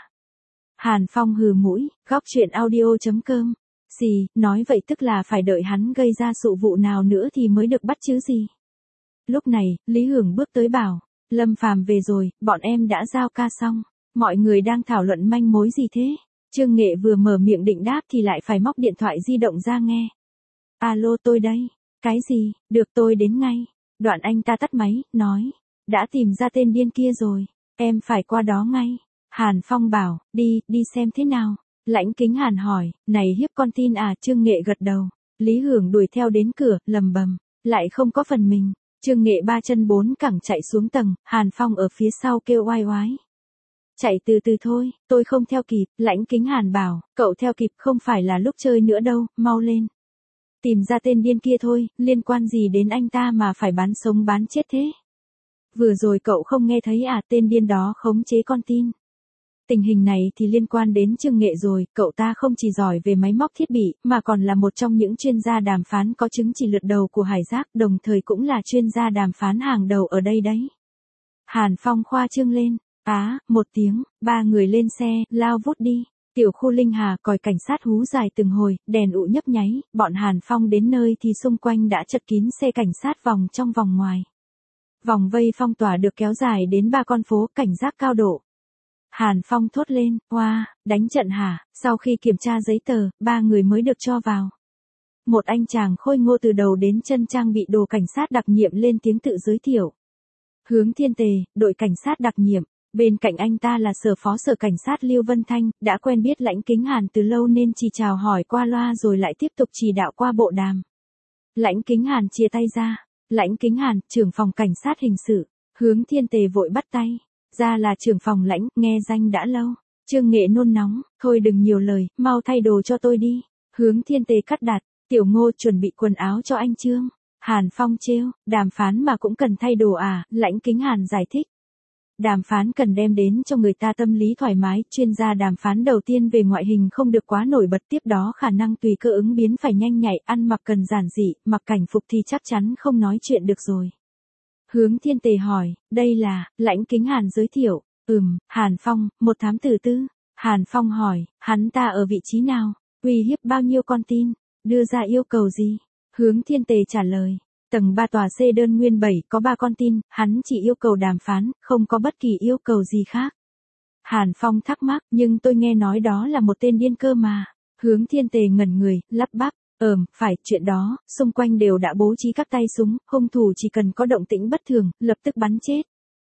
Hàn Phong hừ mũi, góc chuyện audio chấm com. Gì, nói vậy tức là phải đợi hắn gây ra sự vụ nào nữa thì mới được bắt chứ gì. Lúc này, Lý Hưởng bước tới bảo, Lâm Phàm về rồi, bọn em đã giao ca xong. Mọi người đang thảo luận manh mối gì thế? Trương Nghệ vừa mở miệng định đáp thì lại phải móc điện thoại di động ra nghe. Alo, tôi đây. Cái gì, được, tôi đến ngay. Đoạn anh ta tắt máy, nói, đã tìm ra tên điên kia rồi, em phải qua đó ngay. Hàn Phong bảo, đi, đi xem thế nào. Lãnh Kính Hàn hỏi, này hiếp con tin à? Trương Nghệ gật đầu. Lý Hưởng đuổi theo đến cửa, lầm bầm, lại không có phần mình. Trương Nghệ ba chân bốn cẳng chạy xuống tầng, Hàn Phong ở phía sau kêu oai oái. Chạy từ từ thôi, tôi không theo kịp. Lãnh Kính Hàn bảo, cậu theo kịp không phải là lúc chơi nữa đâu, mau lên. Tìm ra tên điên kia thôi, liên quan gì đến anh ta mà phải bán sống bán chết thế? Vừa rồi cậu không nghe thấy à, tên điên đó khống chế con tin. Tình hình này thì liên quan đến Trương Nghệ rồi, cậu ta không chỉ giỏi về máy móc thiết bị, mà còn là một trong những chuyên gia đàm phán có chứng chỉ lượt đầu của Hải Giác, đồng thời cũng là chuyên gia đàm phán hàng đầu ở đây đấy. Hàn Phong khoa trương lên, á, một tiếng, ba người lên xe, lao vút đi. Tiểu khu Linh Hà, còi cảnh sát hú dài từng hồi, đèn ụ nhấp nháy, bọn Hàn Phong đến nơi thì xung quanh đã chật kín xe cảnh sát vòng trong vòng ngoài. Vòng vây phong tỏa được kéo dài đến ba con phố, cảnh giác cao độ. Hàn Phong thốt lên, oa, wow, đánh trận hả? Sau khi kiểm tra giấy tờ, ba người mới được cho vào. Một anh chàng khôi ngô từ đầu đến chân trang bị đồ cảnh sát đặc nhiệm lên tiếng tự giới thiệu. Hướng Thiên Tề, đội cảnh sát đặc nhiệm. Bên cạnh anh ta là sở phó sở cảnh sát Lưu Vân Thanh, đã quen biết Lãnh Kính Hàn từ lâu nên chỉ chào hỏi qua loa rồi lại tiếp tục chỉ đạo qua bộ đàm. Lãnh Kính Hàn chia tay ra. Lãnh Kính Hàn, trưởng phòng cảnh sát hình sự. Hướng Thiên Tề vội bắt tay. Ra là trưởng phòng Lãnh, nghe danh đã lâu. Trương Nghệ nôn nóng, thôi đừng nhiều lời, mau thay đồ cho tôi đi. Hướng Thiên Tề cắt đặt, Tiểu Ngô chuẩn bị quần áo cho anh Trương. Hàn Phong trêu, đàm phán mà cũng cần thay đồ à? Lãnh Kính Hàn giải thích. Đàm phán cần đem đến cho người ta tâm lý thoải mái, chuyên gia đàm phán đầu tiên về ngoại hình không được quá nổi bật, tiếp đó khả năng tùy cơ ứng biến phải nhanh nhạy, ăn mặc cần giản dị, mặc cảnh phục thì chắc chắn không nói chuyện được rồi. Hướng Thiên Tề hỏi, đây là, Lãnh Kính Hàn giới thiệu, ừm, Hàn Phong, một thám tử tư. Hàn Phong hỏi, hắn ta ở vị trí nào, uy hiếp bao nhiêu con tin, đưa ra yêu cầu gì? Hướng Thiên Tề trả lời. Tầng ba tòa C đơn nguyên bảy có ba con tin, hắn chỉ yêu cầu đàm phán, không có bất kỳ yêu cầu gì khác. Hàn Phong thắc mắc, nhưng tôi nghe nói đó là một tên điên cơ mà. Hướng Thiên Tề ngẩn người, lắp bắp, ờm, phải, chuyện đó, xung quanh đều đã bố trí các tay súng, hung thủ chỉ cần có động tĩnh bất thường, lập tức bắn chết.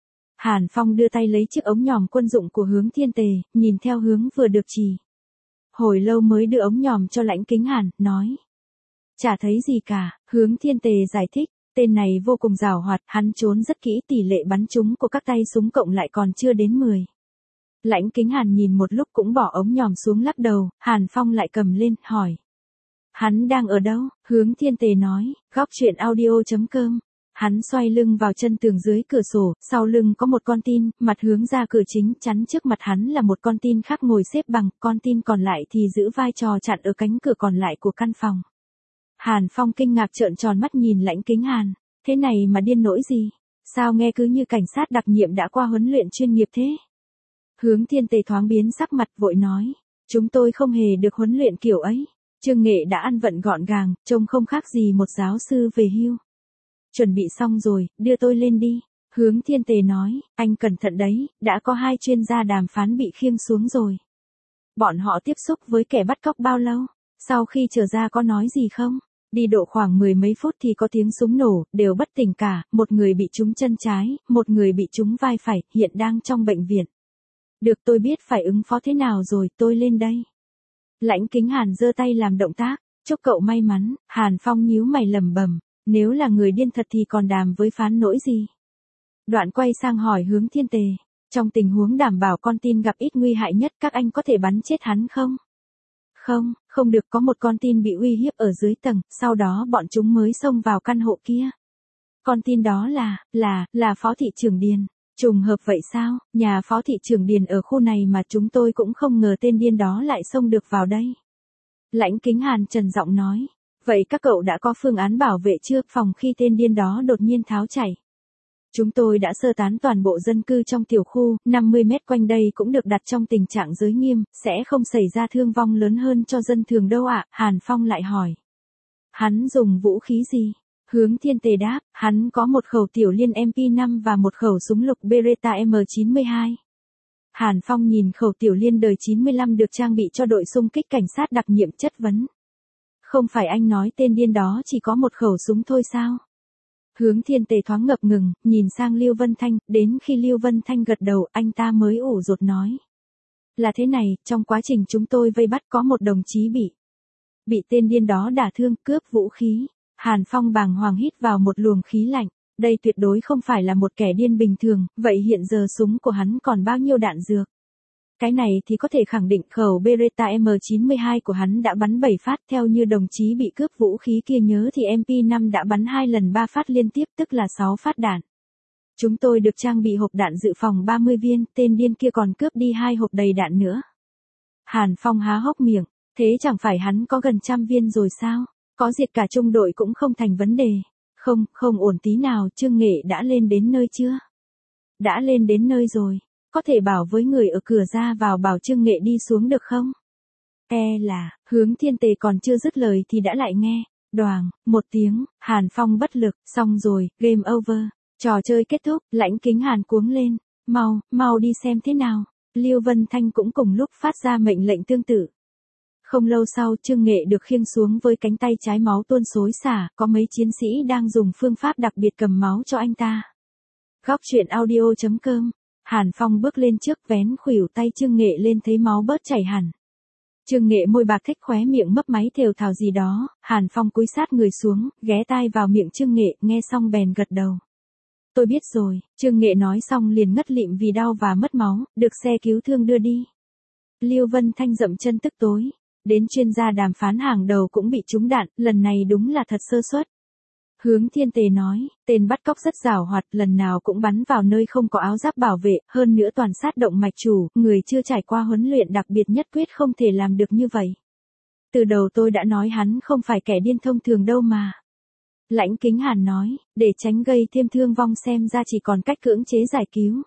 Hàn Phong đưa tay lấy chiếc ống nhòm quân dụng của Hướng Thiên Tề, nhìn theo hướng vừa được chỉ. Hồi lâu mới đưa ống nhòm cho Lãnh Kính Hàn, nói. Chả thấy gì cả, Hướng Thiên Tề giải thích, tên này vô cùng giàu hoạt, hắn trốn rất kỹ, tỷ lệ bắn trúng của các tay súng cộng lại còn chưa đến mười. Lãnh Kính Hàn nhìn một lúc cũng bỏ ống nhòm xuống lắc đầu, Hàn Phong lại cầm lên, hỏi. Hắn đang ở đâu? Hướng Thiên Tề nói, góc chuyện audio chấm com. Hắn xoay lưng vào chân tường dưới cửa sổ, sau lưng có một con tin, mặt hướng ra cửa chính, chắn trước mặt hắn là một con tin khác ngồi xếp bằng, con tin còn lại thì giữ vai trò chặn ở cánh cửa còn lại của căn phòng. Hàn Phong kinh ngạc trợn tròn mắt nhìn Lãnh Kính Hàn, thế này mà điên nỗi gì? Sao nghe cứ như cảnh sát đặc nhiệm đã qua huấn luyện chuyên nghiệp thế? Hướng Thiên Tề thoáng biến sắc mặt vội nói, chúng tôi không hề được huấn luyện kiểu ấy. Trương Nghệ đã ăn vận gọn gàng, trông không khác gì một giáo sư về hưu. Chuẩn bị xong rồi, đưa tôi lên đi. Hướng Thiên Tề nói, anh cẩn thận đấy, đã có hai chuyên gia đàm phán bị khiêng xuống rồi. Bọn họ tiếp xúc với kẻ bắt cóc bao lâu? Sau khi trở ra có nói gì không? Đi độ khoảng mười mấy phút thì có tiếng súng nổ, đều bất tỉnh cả, một người bị trúng chân trái, một người bị trúng vai phải, hiện đang trong bệnh viện. Được, tôi biết phải ứng phó thế nào rồi, tôi lên đây. Lãnh Kính Hàn giơ tay làm động tác, chúc cậu may mắn. Hàn Phong nhíu mày lẩm bẩm, nếu là người điên thật thì còn đàm với phán nỗi gì. Đoạn quay sang hỏi Hướng Thiên Tề, trong tình huống đảm bảo con tin gặp ít nguy hại nhất, các anh có thể bắn chết hắn không? Không, không được, có một con tin bị uy hiếp ở dưới tầng, sau đó bọn chúng mới xông vào căn hộ kia. Con tin đó là, là, là Phó Thị trưởng Điền. Trùng hợp vậy sao, nhà Phó Thị trưởng Điền ở khu này mà chúng tôi cũng không ngờ tên điên đó lại xông được vào đây. Lãnh Kính Hàn trầm giọng nói, vậy các cậu đã có phương án bảo vệ chưa, phòng khi tên điên đó đột nhiên tháo chạy? Chúng tôi đã sơ tán toàn bộ dân cư trong tiểu khu, năm mươi mét quanh đây cũng được đặt trong tình trạng giới nghiêm, sẽ không xảy ra thương vong lớn hơn cho dân thường đâu ạ. Hàn Phong lại hỏi. Hắn dùng vũ khí gì? Hướng Thiên Tề đáp, hắn có một khẩu tiểu liên em pê năm và một khẩu súng lục Beretta M chín mươi hai. Hàn Phong nhìn khẩu tiểu liên đời chín mươi lăm được trang bị cho đội xung kích cảnh sát đặc nhiệm, chất vấn. Không phải anh nói tên điên đó chỉ có một khẩu súng thôi sao? Hướng Thiên Tề thoáng ngập ngừng, nhìn sang Lưu Vân Thanh, đến khi Lưu Vân Thanh gật đầu, anh ta mới ủ rột nói. Là thế này, trong quá trình chúng tôi vây bắt có một đồng chí bị. Bị tên điên đó đả thương, cướp vũ khí. Hàn Phong bàng hoàng hít vào một luồng khí lạnh. Đây tuyệt đối không phải là một kẻ điên bình thường, vậy hiện giờ súng của hắn còn bao nhiêu đạn dược? Cái này thì có thể khẳng định khẩu Beretta M chín mươi hai của hắn đã bắn bảy phát, theo như đồng chí bị cướp vũ khí kia nhớ thì em pê năm đã bắn hai lần ba phát liên tiếp, tức là sáu phát đạn. Chúng tôi được trang bị hộp đạn dự phòng ba mươi viên, tên điên kia còn cướp đi hai hộp đầy đạn nữa. Hàn Phong há hốc miệng, thế chẳng phải hắn có gần trăm viên rồi sao? Có diệt cả trung đội cũng không thành vấn đề. Không, không ổn tí nào. Trương Nghệ đã lên đến nơi chưa? Đã lên đến nơi rồi. Có thể bảo với người ở cửa ra vào bảo Trương Nghệ đi xuống được không? E là, Hướng Thiên Tề còn chưa dứt lời thì đã lại nghe. Đoàng, một tiếng, Hàn Phong bất lực, xong rồi, game over. Trò chơi kết thúc, Lãnh Kính Hàn cuống lên. Mau, mau đi xem thế nào. Lưu Vân Thanh cũng cùng lúc phát ra mệnh lệnh tương tự. Không lâu sau, Trương Nghệ được khiêng xuống với cánh tay trái máu tuôn xối xả, có mấy chiến sĩ đang dùng phương pháp đặc biệt cầm máu cho anh ta. Góc truyện audio chấm com. Hàn Phong bước lên trước, vén khuỷu tay Trương Nghệ lên thấy máu bớt chảy hẳn. Trương Nghệ môi bạc thích, khóe miệng mấp máy thều thào gì đó. Hàn Phong cúi sát người xuống, ghé tai vào miệng Trương Nghệ, nghe xong bèn gật đầu. Tôi biết rồi. Trương Nghệ nói xong liền ngất lịm vì đau và mất máu, được xe cứu thương đưa đi. Lưu Vân Thanh dậm chân tức tối. Đến chuyên gia đàm phán hàng đầu cũng bị trúng đạn, lần này đúng là thật sơ suất. Hướng Thiên Tề nói, tên bắt cóc rất giàu hoạt, lần nào cũng bắn vào nơi không có áo giáp bảo vệ, hơn nữa toàn sát động mạch chủ, người chưa trải qua huấn luyện đặc biệt nhất quyết không thể làm được như vậy. Từ đầu tôi đã nói hắn không phải kẻ điên thông thường đâu mà. Lãnh Kính Hàn nói, để tránh gây thêm thương vong xem ra chỉ còn cách cưỡng chế giải cứu.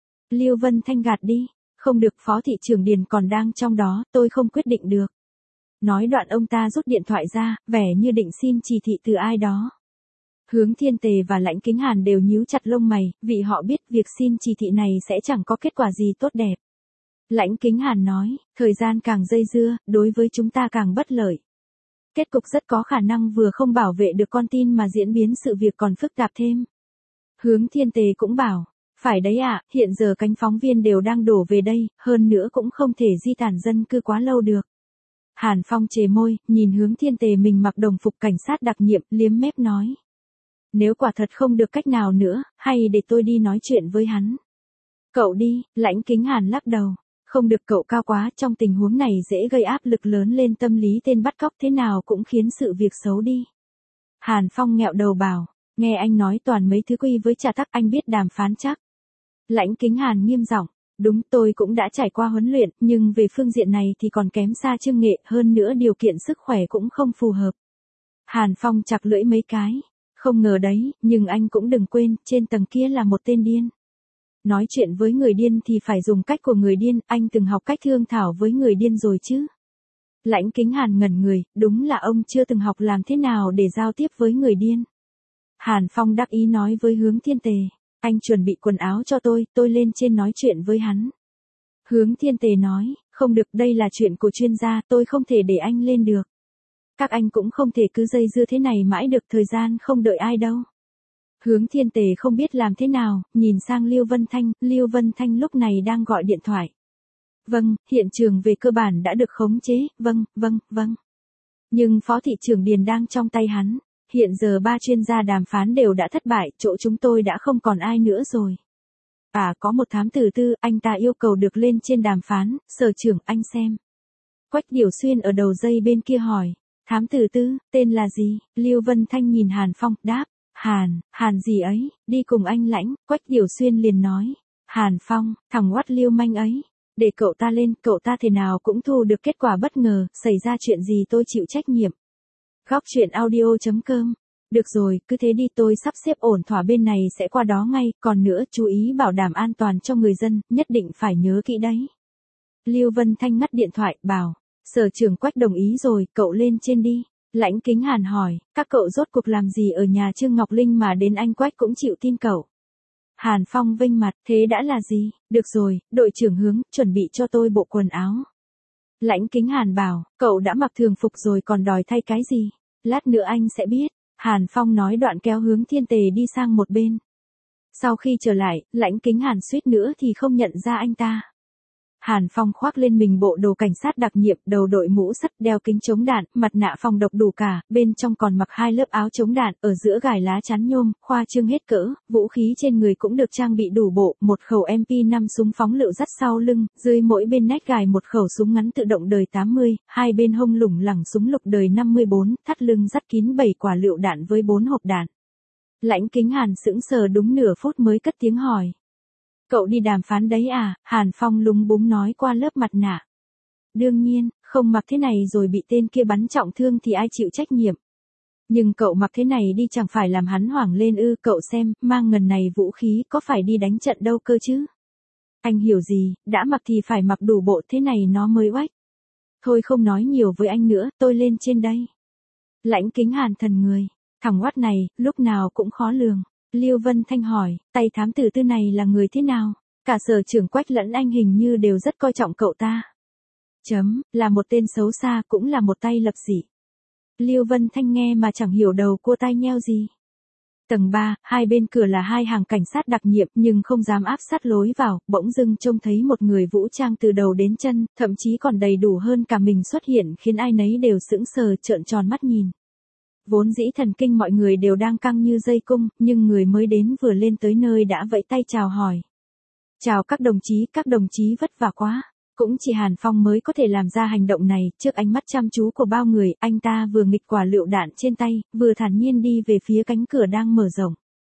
Lưu Vân Thanh gạt đi, không được, Phó Thị trưởng Điền còn đang trong đó, tôi không quyết định được. Nói đoạn ông ta rút điện thoại ra, vẻ như định xin chỉ thị từ ai đó. Hướng Thiên Tề và Lãnh Kính Hàn đều nhíu chặt lông mày, vì họ biết việc xin chỉ thị này sẽ chẳng có kết quả gì tốt đẹp. Lãnh Kính Hàn nói, thời gian càng dây dưa, đối với chúng ta càng bất lợi. Kết cục rất có khả năng vừa không bảo vệ được con tin mà diễn biến sự việc còn phức tạp thêm. Hướng Thiên Tề cũng bảo, phải đấy ạ, hiện giờ cánh phóng viên đều đang đổ về đây, hơn nữa cũng không thể di tản dân cư quá lâu được. Hàn Phong chề môi, nhìn Hướng Thiên Tề mình mặc đồng phục cảnh sát đặc nhiệm, liếm mép nói. Nếu quả thật không được cách nào nữa, hay để tôi đi nói chuyện với hắn. Cậu đi, Lãnh Kính Hàn lắc đầu. Không được, cậu cao quá, trong tình huống này dễ gây áp lực lớn lên tâm lý tên bắt cóc, thế nào cũng khiến sự việc xấu đi. Hàn Phong nghẹo đầu bảo, nghe anh nói toàn mấy thứ quy với trà tắc, anh biết đàm phán chắc. Lãnh Kính Hàn nghiêm giọng, đúng, tôi cũng đã trải qua huấn luyện, nhưng về phương diện này thì còn kém xa Trương Nghệ, hơn nữa điều kiện sức khỏe cũng không phù hợp. Hàn Phong chặt lưỡi mấy cái, không ngờ đấy, nhưng anh cũng đừng quên, trên tầng kia là một tên điên. Nói chuyện với người điên thì phải dùng cách của người điên, anh từng học cách thương thảo với người điên rồi chứ. Lãnh Kính Hàn ngẩn người, đúng là ông chưa từng học làm thế nào để giao tiếp với người điên. Hàn Phong đắc ý nói với Hướng Thiên Tề, anh chuẩn bị quần áo cho tôi, tôi lên trên nói chuyện với hắn. Hướng Thiên Tề nói, không được, đây là chuyện của chuyên gia, tôi không thể để anh lên được. Các anh cũng không thể cứ dây dưa thế này mãi được, thời gian không đợi ai đâu. Hướng Thiên Tề không biết làm thế nào, nhìn sang Lưu Vân Thanh, Lưu Vân Thanh lúc này đang gọi điện thoại. Vâng, hiện trường về cơ bản đã được khống chế, vâng, vâng, vâng. Nhưng Phó thị trưởng Điền đang trong tay hắn, hiện giờ ba chuyên gia đàm phán đều đã thất bại, chỗ chúng tôi đã không còn ai nữa rồi. À, có một thám tử tư, anh ta yêu cầu được lên trên đàm phán, sở trưởng anh xem. Quách Điều Xuyên ở đầu dây bên kia hỏi, thám tử tư, tên là gì? Lưu Vân Thanh nhìn Hàn Phong, đáp, Hàn, Hàn gì ấy, đi cùng anh Lãnh. Quách Điều Xuyên liền nói, Hàn Phong, thằng oắt lưu manh ấy, để cậu ta lên, cậu ta thế nào cũng thu được kết quả bất ngờ, xảy ra chuyện gì tôi chịu trách nhiệm. Góc chuyện audio chấm com. Được rồi, cứ thế đi, tôi sắp xếp ổn thỏa bên này sẽ qua đó ngay, còn nữa chú ý bảo đảm an toàn cho người dân, nhất định phải nhớ kỹ đấy. Lưu Vân Thanh ngắt điện thoại, bảo, sở trưởng Quách đồng ý rồi, cậu lên trên đi. Lãnh Kính Hàn hỏi, các cậu rốt cuộc làm gì ở nhà Trương Ngọc Linh mà đến anh Quách cũng chịu tin cậu. Hàn Phong vênh mặt, thế đã là gì? Được rồi, đội trưởng Hướng, chuẩn bị cho tôi bộ quần áo. Lãnh Kính Hàn bảo, cậu đã mặc thường phục rồi còn đòi thay cái gì? Lát nữa anh sẽ biết. Hàn Phong nói đoạn kéo Hướng Thiên Tề đi sang một bên. Sau khi trở lại, Lãnh Kính Hàn suýt nữa thì không nhận ra anh ta. Hàn Phong khoác lên mình bộ đồ cảnh sát đặc nhiệm, đầu đội mũ sắt, đeo kính chống đạn, mặt nạ phòng độc đủ cả, bên trong còn mặc hai lớp áo chống đạn, ở giữa gài lá chắn nhôm, khoa trương hết cỡ, vũ khí trên người cũng được trang bị đủ bộ, một khẩu em pê năm súng phóng lựu dắt sau lưng, dưới mỗi bên nách gài một khẩu súng ngắn tự động đời tám mươi, hai bên hông lủng lẳng súng lục đời năm mươi bốn, thắt lưng dắt kín bảy quả lựu đạn với bốn hộp đạn. Lãnh Kính Hàn sững sờ đúng nửa phút mới cất tiếng hỏi. Cậu đi đàm phán đấy à? Hàn Phong lúng búng nói qua lớp mặt nạ. Đương nhiên, không mặc thế này rồi bị tên kia bắn trọng thương thì ai chịu trách nhiệm. Nhưng cậu mặc thế này đi chẳng phải làm hắn hoảng lên ư? Cậu xem, mang ngần này vũ khí có phải đi đánh trận đâu cơ chứ? Anh hiểu gì, đã mặc thì phải mặc đủ bộ, thế này nó mới oách. Thôi không nói nhiều với anh nữa, tôi lên trên đây. Lãnh Kính Hàn thần người, thằng oắt này, lúc nào cũng khó lường. Lưu Vân Thanh hỏi, tay thám tử tư này là người thế nào? Cả sở trưởng Quách lẫn anh hình như đều rất coi trọng cậu ta. Chấm, là một tên xấu xa, cũng là một tay lập dị. Lưu Vân Thanh nghe mà chẳng hiểu đầu cua tai nheo gì. Tầng ba, hai bên cửa là hai hàng cảnh sát đặc nhiệm nhưng không dám áp sát lối vào, bỗng dưng trông thấy một người vũ trang từ đầu đến chân, thậm chí còn đầy đủ hơn cả mình xuất hiện khiến ai nấy đều sững sờ trợn tròn mắt nhìn. Vốn dĩ thần kinh mọi người đều đang căng như dây cung, nhưng người mới đến vừa lên tới nơi đã vẫy tay chào hỏi. Chào các đồng chí, các đồng chí vất vả quá. Cũng chỉ Hàn Phong mới có thể làm ra hành động này, trước ánh mắt chăm chú của bao người, anh ta vừa nghịch quả lựu đạn trên tay, vừa thản nhiên đi về phía cánh cửa đang mở rộng.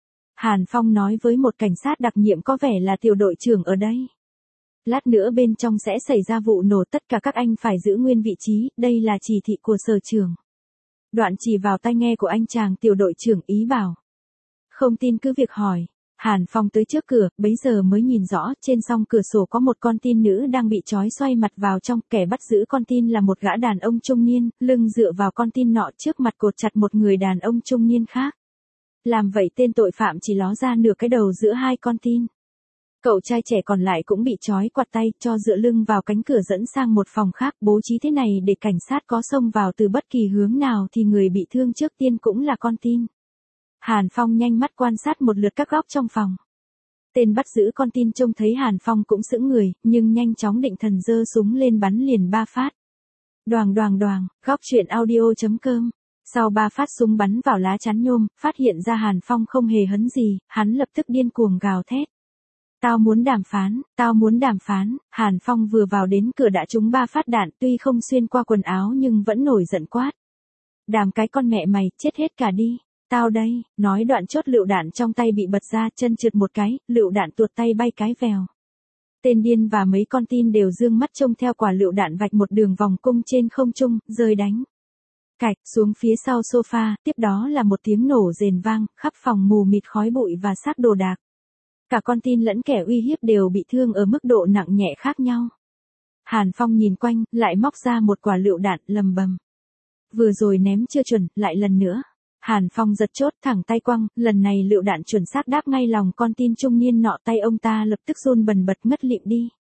Hàn Phong nói với một cảnh sát đặc nhiệm có vẻ là tiểu đội trưởng ở đây. Lát nữa bên trong sẽ xảy ra vụ nổ, tất cả các anh phải giữ nguyên vị trí, đây là chỉ thị của sở trưởng. Đoạn chỉ vào tai nghe của anh chàng tiểu đội trưởng, ý bảo. Không tin cứ việc hỏi. Hàn Phong tới trước cửa, bấy giờ mới nhìn rõ, trên song cửa sổ có một con tin nữ đang bị trói xoay mặt vào trong, kẻ bắt giữ con tin là một gã đàn ông trung niên, lưng dựa vào con tin nọ, trước mặt cột chặt một người đàn ông trung niên khác. Làm vậy tên tội phạm chỉ ló ra nửa cái đầu giữa hai con tin. Cậu trai trẻ còn lại cũng bị trói quạt tay, cho dựa lưng vào cánh cửa dẫn sang một phòng khác, bố trí thế này để cảnh sát có xông vào từ bất kỳ hướng nào thì người bị thương trước tiên cũng là con tin. Hàn Phong nhanh mắt quan sát một lượt các góc trong phòng. Tên bắt giữ con tin trông thấy Hàn Phong cũng sững người, nhưng nhanh chóng định thần giơ súng lên bắn liền ba phát. Đoàng đoàng đoàng, góc chuyện audio chấm com. Sau ba phát súng bắn vào lá chắn nhôm, phát hiện ra Hàn Phong không hề hấn gì, hắn lập tức điên cuồng gào thét. Tao muốn đàm phán, tao muốn đàm phán. Hàn Phong vừa vào đến cửa đã trúng ba phát đạn, tuy không xuyên qua quần áo nhưng vẫn nổi giận quát. Đàm cái con mẹ mày, chết hết cả đi. Tao đây, nói đoạn chốt lựu đạn trong tay bị bật ra, chân trượt một cái, lựu đạn tuột tay bay cái vèo. Tên điên và mấy con tin đều dương mắt trông theo quả lựu đạn vạch một đường vòng cung trên không trung, rơi đánh. Cạch, xuống phía sau sofa, tiếp đó là một tiếng nổ rền vang, khắp phòng mù mịt khói bụi và xác đồ đạc. Cả con tin lẫn kẻ uy hiếp đều bị thương ở mức độ nặng nhẹ khác nhau. Hàn Phong nhìn quanh, lại móc ra một quả lựu đạn, lầm bầm. Vừa rồi ném chưa chuẩn, lại lần nữa. Hàn Phong giật chốt, thẳng tay quăng, lần này lựu đạn chuẩn xác đáp ngay lòng con tin trung niên nọ, tay ông ta lập tức run bần bật ngất lịm đi.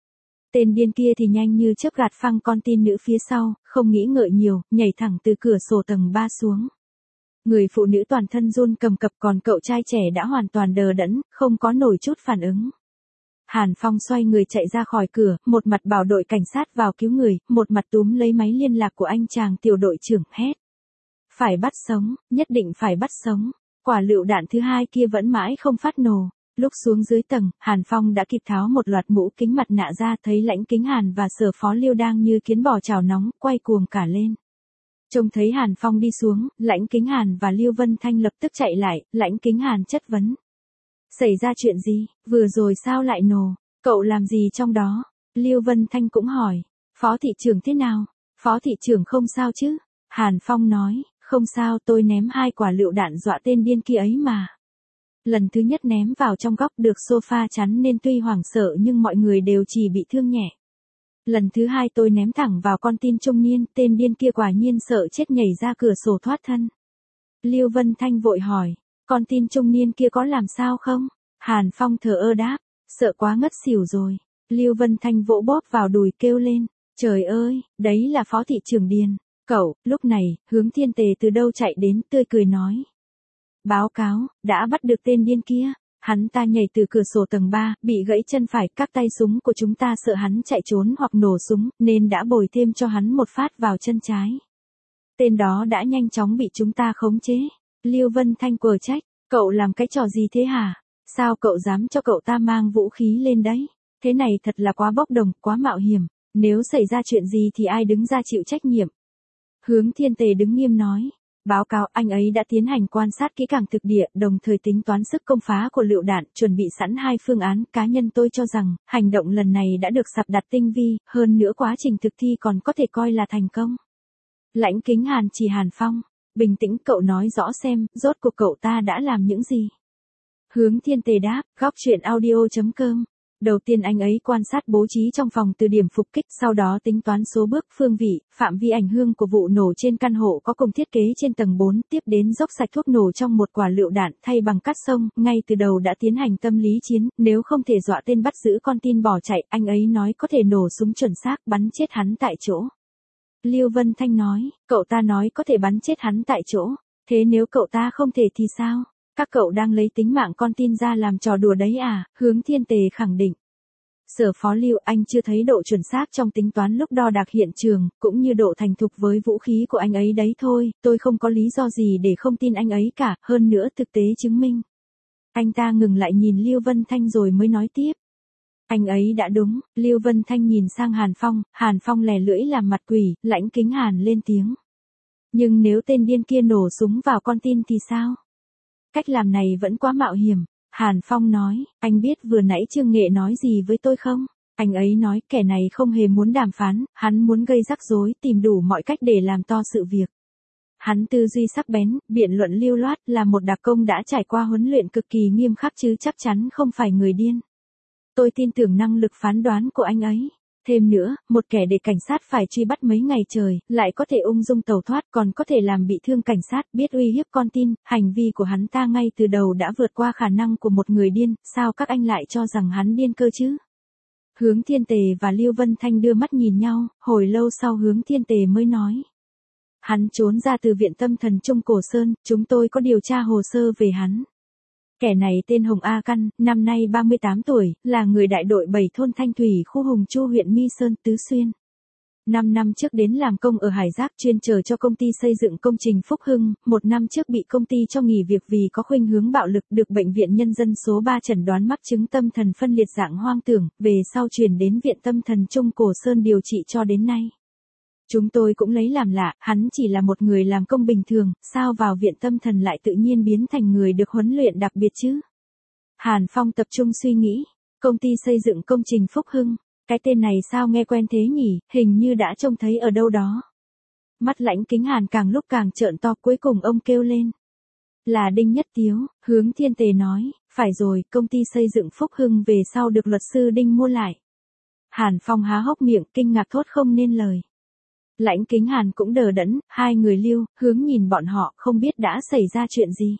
Tên điên kia thì nhanh như chớp gạt phăng con tin nữ phía sau, không nghĩ ngợi nhiều, nhảy thẳng từ cửa sổ tầng ba xuống. Người phụ nữ toàn thân run cầm cập, còn cậu trai trẻ đã hoàn toàn đờ đẫn, không có nổi chút phản ứng. Hàn Phong xoay người chạy ra khỏi cửa, một mặt bảo đội cảnh sát vào cứu người, một mặt túm lấy máy liên lạc của anh chàng tiểu đội trưởng, hét. Phải bắt sống, nhất định phải bắt sống. Quả lựu đạn thứ hai kia vẫn mãi không phát nổ. Lúc xuống dưới tầng, Hàn Phong đã kịp tháo một loạt mũ kính mặt nạ ra, thấy Lãnh Kính Hàn và Sở Phó Lưu đang như kiến bò chảo nóng, quay cuồng cả lên. Trông thấy Hàn Phong đi xuống, Lãnh Kính Hàn và Lưu Vân Thanh lập tức chạy lại, Lãnh Kính Hàn chất vấn. Xảy ra chuyện gì, vừa rồi sao lại nổ, cậu làm gì trong đó? Lưu Vân Thanh cũng hỏi, Phó thị trưởng thế nào? Phó thị trưởng không sao chứ? Hàn Phong nói, không sao, tôi ném hai quả lựu đạn dọa tên điên kia ấy mà. Lần thứ nhất ném vào trong góc được sofa chắn nên tuy hoảng sợ nhưng mọi người đều chỉ bị thương nhẹ. Lần thứ hai tôi ném thẳng vào con tin trung niên, tên điên kia quả nhiên sợ chết nhảy ra cửa sổ thoát thân. Lưu Vân Thanh vội hỏi, con tin trung niên kia có làm sao không? Hàn Phong thờ ơ đáp, sợ quá ngất xỉu rồi. Lưu Vân Thanh vỗ bóp vào đùi kêu lên, trời ơi, đấy là Phó thị trưởng Điền. Cậu, lúc này, Hướng Thiên Tề từ đâu chạy đến, tươi cười nói. Báo cáo, đã bắt được tên điên kia. Hắn ta nhảy từ cửa sổ tầng ba, bị gãy chân phải, các tay súng của chúng ta sợ hắn chạy trốn hoặc nổ súng, nên đã bồi thêm cho hắn một phát vào chân trái. Tên đó đã nhanh chóng bị chúng ta khống chế. Lưu Vân Thanh quờ trách, cậu làm cái trò gì thế hả? Sao cậu dám cho cậu ta mang vũ khí lên đấy? Thế này thật là quá bốc đồng, quá mạo hiểm. Nếu xảy ra chuyện gì thì ai đứng ra chịu trách nhiệm? Hướng Thiên Tề đứng nghiêm nói. Báo cáo, anh ấy đã tiến hành quan sát kỹ càng thực địa, đồng thời tính toán sức công phá của lựu đạn, chuẩn bị sẵn hai phương án. Cá nhân tôi cho rằng, hành động lần này đã được sắp đặt tinh vi, hơn nữa quá trình thực thi còn có thể coi là thành công. Lãnh Kính Hàn chỉ Hàn Phong, bình tĩnh, cậu nói rõ xem, rốt cuộc cậu ta đã làm những gì. Hướng Thiên Tề đáp, góc truyện audio chấm com. Đầu tiên anh ấy quan sát bố trí trong phòng từ điểm phục kích, sau đó tính toán số bước, phương vị, phạm vi ảnh hưởng của vụ nổ trên căn hộ có cùng thiết kế trên tầng bốn, tiếp đến dốc sạch thuốc nổ trong một quả lựu đạn thay bằng cát sông, ngay từ đầu đã tiến hành tâm lý chiến, nếu không thể dọa tên bắt giữ con tin bỏ chạy, anh ấy nói có thể nổ súng chuẩn xác bắn chết hắn tại chỗ. Lưu Vân Thanh nói, cậu ta nói có thể bắn chết hắn tại chỗ, thế nếu cậu ta không thể thì sao? Các cậu đang lấy tính mạng con tin ra làm trò đùa đấy à? Hướng Thiên Tề khẳng định. Sở Phó Lưu, anh chưa thấy độ chuẩn xác trong tính toán lúc đo đạc hiện trường, cũng như độ thành thục với vũ khí của anh ấy đấy thôi, tôi không có lý do gì để không tin anh ấy cả, hơn nữa thực tế chứng minh. Anh ta ngừng lại nhìn Lưu Vân Thanh rồi mới nói tiếp. Anh ấy đã đúng. Lưu Vân Thanh nhìn sang Hàn Phong, Hàn Phong lè lưỡi làm mặt quỷ, Lãnh Kính Hàn lên tiếng. Nhưng nếu tên điên kia nổ súng vào con tin thì sao? Cách làm này vẫn quá mạo hiểm. Hàn Phong nói, anh biết vừa nãy Trương Nghệ nói gì với tôi không? Anh ấy nói kẻ này không hề muốn đàm phán, hắn muốn gây rắc rối, tìm đủ mọi cách để làm to sự việc. Hắn tư duy sắc bén, biện luận lưu loát, là một đặc công đã trải qua huấn luyện cực kỳ nghiêm khắc chứ chắc chắn không phải người điên. Tôi tin tưởng năng lực phán đoán của anh ấy. Thêm nữa, một kẻ để cảnh sát phải truy bắt mấy ngày trời, lại có thể ung dung tẩu thoát, còn có thể làm bị thương cảnh sát, biết uy hiếp con tin, hành vi của hắn ta ngay từ đầu đã vượt qua khả năng của một người điên, sao các anh lại cho rằng hắn điên cơ chứ? Hướng Thiên Tề và Lưu Vân Thanh đưa mắt nhìn nhau, hồi lâu sau Hướng Thiên Tề mới nói. Hắn trốn ra từ viện tâm thần Trung Cổ Sơn, chúng tôi có điều tra hồ sơ về hắn. Kẻ này tên Hồng A Căn, năm nay ba mươi tám tuổi, là người đại đội bảy thôn Thanh Thủy khu Hùng Chu huyện My Sơn, Tứ Xuyên. Năm năm trước đến làm công ở Hải Giác chuyên chờ cho công ty xây dựng công trình Phúc Hưng, một năm trước bị công ty cho nghỉ việc vì có khuynh hướng bạo lực, được Bệnh viện Nhân dân số ba chẩn đoán mắc chứng tâm thần phân liệt dạng hoang tưởng, về sau chuyển đến Viện Tâm thần Trung Cổ Sơn điều trị cho đến nay. Chúng tôi cũng lấy làm lạ, hắn chỉ là một người làm công bình thường, sao vào viện tâm thần lại tự nhiên biến thành người được huấn luyện đặc biệt chứ? Hàn Phong tập trung suy nghĩ, công ty xây dựng công trình Phúc Hưng, cái tên này sao nghe quen thế nhỉ, hình như đã trông thấy ở đâu đó. Mắt Lãnh Kính Hàn càng lúc càng trợn to, cuối cùng ông kêu lên. Là Đinh Nhất Tiếu. Hướng Thiên Tề nói, phải rồi, công ty xây dựng Phúc Hưng về sau được luật sư Đinh mua lại. Hàn Phong há hốc miệng, kinh ngạc thốt không nên lời. Lãnh Kính Hàn cũng đờ đẫn, hai người Lưu, Hướng nhìn bọn họ, không biết đã xảy ra chuyện gì.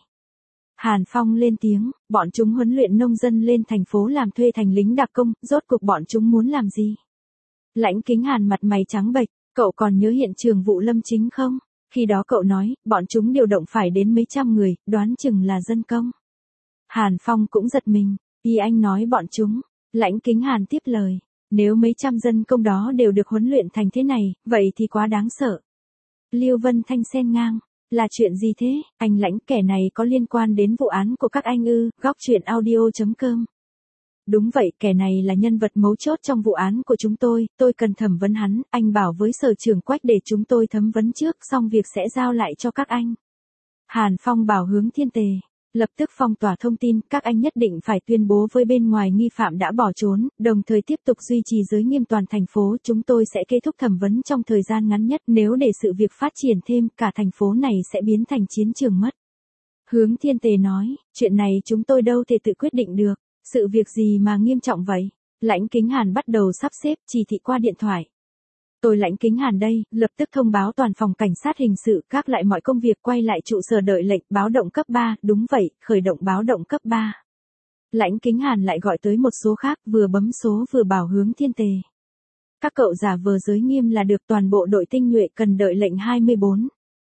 Hàn Phong lên tiếng, bọn chúng huấn luyện nông dân lên thành phố làm thuê thành lính đặc công, rốt cuộc bọn chúng muốn làm gì? Lãnh Kính Hàn mặt mày trắng bệch, cậu còn nhớ hiện trường vụ Lâm Chính không? Khi đó cậu nói, bọn chúng điều động phải đến mấy trăm người, đoán chừng là dân công. Hàn Phong cũng giật mình, ý anh nói bọn chúng. Lãnh Kính Hàn tiếp lời, nếu mấy trăm dân công đó đều được huấn luyện thành thế này, vậy thì quá đáng sợ. Lưu Vân Thanh xen ngang, là chuyện gì thế, anh Lãnh, kẻ này có liên quan đến vụ án của các anh ư? Góc truyện audio chấm com. Đúng vậy, kẻ này là nhân vật mấu chốt trong vụ án của chúng tôi, tôi cần thẩm vấn hắn, anh bảo với sở trưởng Quách để chúng tôi thẩm vấn trước, xong việc sẽ giao lại cho các anh. Hàn Phong bảo Hướng Thiên Tề, lập tức phong tỏa thông tin, các anh nhất định phải tuyên bố với bên ngoài nghi phạm đã bỏ trốn, đồng thời tiếp tục duy trì giới nghiêm toàn thành phố, chúng tôi sẽ kết thúc thẩm vấn trong thời gian ngắn nhất, nếu để sự việc phát triển thêm, cả thành phố này sẽ biến thành chiến trường mất. Hướng Thiên Tề nói, chuyện này chúng tôi đâu thể tự quyết định được. Sự việc gì mà nghiêm trọng vậy? Lãnh Kính Hàn bắt đầu sắp xếp chỉ thị qua điện thoại. Tôi Lãnh Kính Hàn đây, lập tức thông báo toàn phòng cảnh sát hình sự, gác lại mọi công việc, quay lại trụ sở đợi lệnh, báo động cấp ba, đúng vậy, khởi động báo động cấp ba. Lãnh Kính Hàn lại gọi tới một số khác, vừa bấm số vừa bảo Hướng Thiên Tề. Các cậu giả vờ giới nghiêm là được, toàn bộ đội tinh nhuệ cần đợi lệnh hai mươi bốn.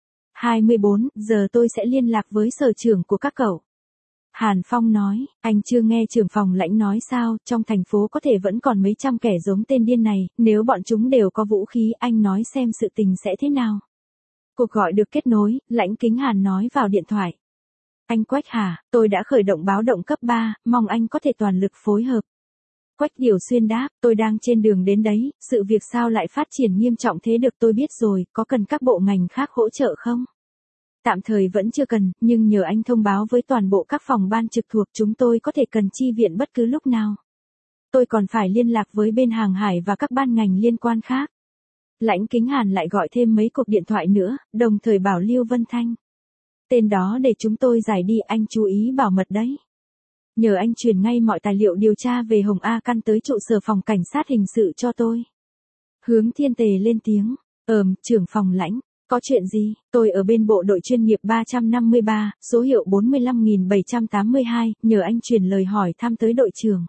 hai mươi bốn giờ tôi sẽ liên lạc với sở trưởng của các cậu. Hàn Phong nói, anh chưa nghe trưởng phòng Lãnh nói sao, trong thành phố có thể vẫn còn mấy trăm kẻ giống tên điên này, nếu bọn chúng đều có vũ khí, anh nói xem sự tình sẽ thế nào. Cuộc gọi được kết nối, Lãnh Kính Hàn nói vào điện thoại. Anh Quách hả, tôi đã khởi động báo động cấp ba, mong anh có thể toàn lực phối hợp. Quách Điều Xuyên đáp, tôi đang trên đường đến đấy, sự việc sao lại phát triển nghiêm trọng thế được, tôi biết rồi, có cần các bộ ngành khác hỗ trợ không? Tạm thời vẫn chưa cần, nhưng nhờ anh thông báo với toàn bộ các phòng ban trực thuộc, chúng tôi có thể cần chi viện bất cứ lúc nào. Tôi còn phải liên lạc với bên hàng hải và các ban ngành liên quan khác. Lãnh Kính Hàn lại gọi thêm mấy cuộc điện thoại nữa, đồng thời bảo Lưu Vân Thanh. Tên đó để chúng tôi giải đi, anh chú ý bảo mật đấy. Nhờ anh truyền ngay mọi tài liệu điều tra về Hồng A Căn tới trụ sở phòng cảnh sát hình sự cho tôi. Hướng Thiên Tề lên tiếng, ờm, trưởng phòng Lãnh. Có chuyện gì? Tôi ở bên bộ đội chuyên nghiệp ba trăm năm mươi ba, số hiệu bốn mươi lăm nghìn bảy trăm tám mươi hai, nhờ anh truyền lời hỏi thăm tới đội trưởng.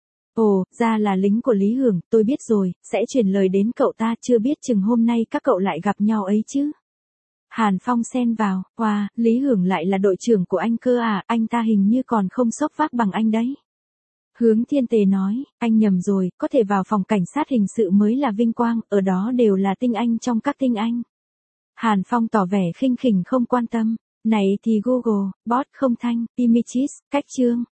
Ồ, ra là lính của Lý Hưởng, tôi biết rồi, sẽ truyền lời đến cậu ta, chưa biết chừng hôm nay các cậu lại gặp nhau ấy chứ. Hàn Phong xen vào, wow, Lý Hưởng lại là đội trưởng của anh cơ à, anh ta hình như còn không sốc vác bằng anh đấy. Hướng Thiên Tề nói, anh nhầm rồi, có thể vào phòng cảnh sát hình sự mới là vinh quang, ở đó đều là tinh anh trong các tinh anh. Hàn Phong tỏ vẻ khinh khỉnh không quan tâm, này thì Google, bot không thanh, images, cách chương.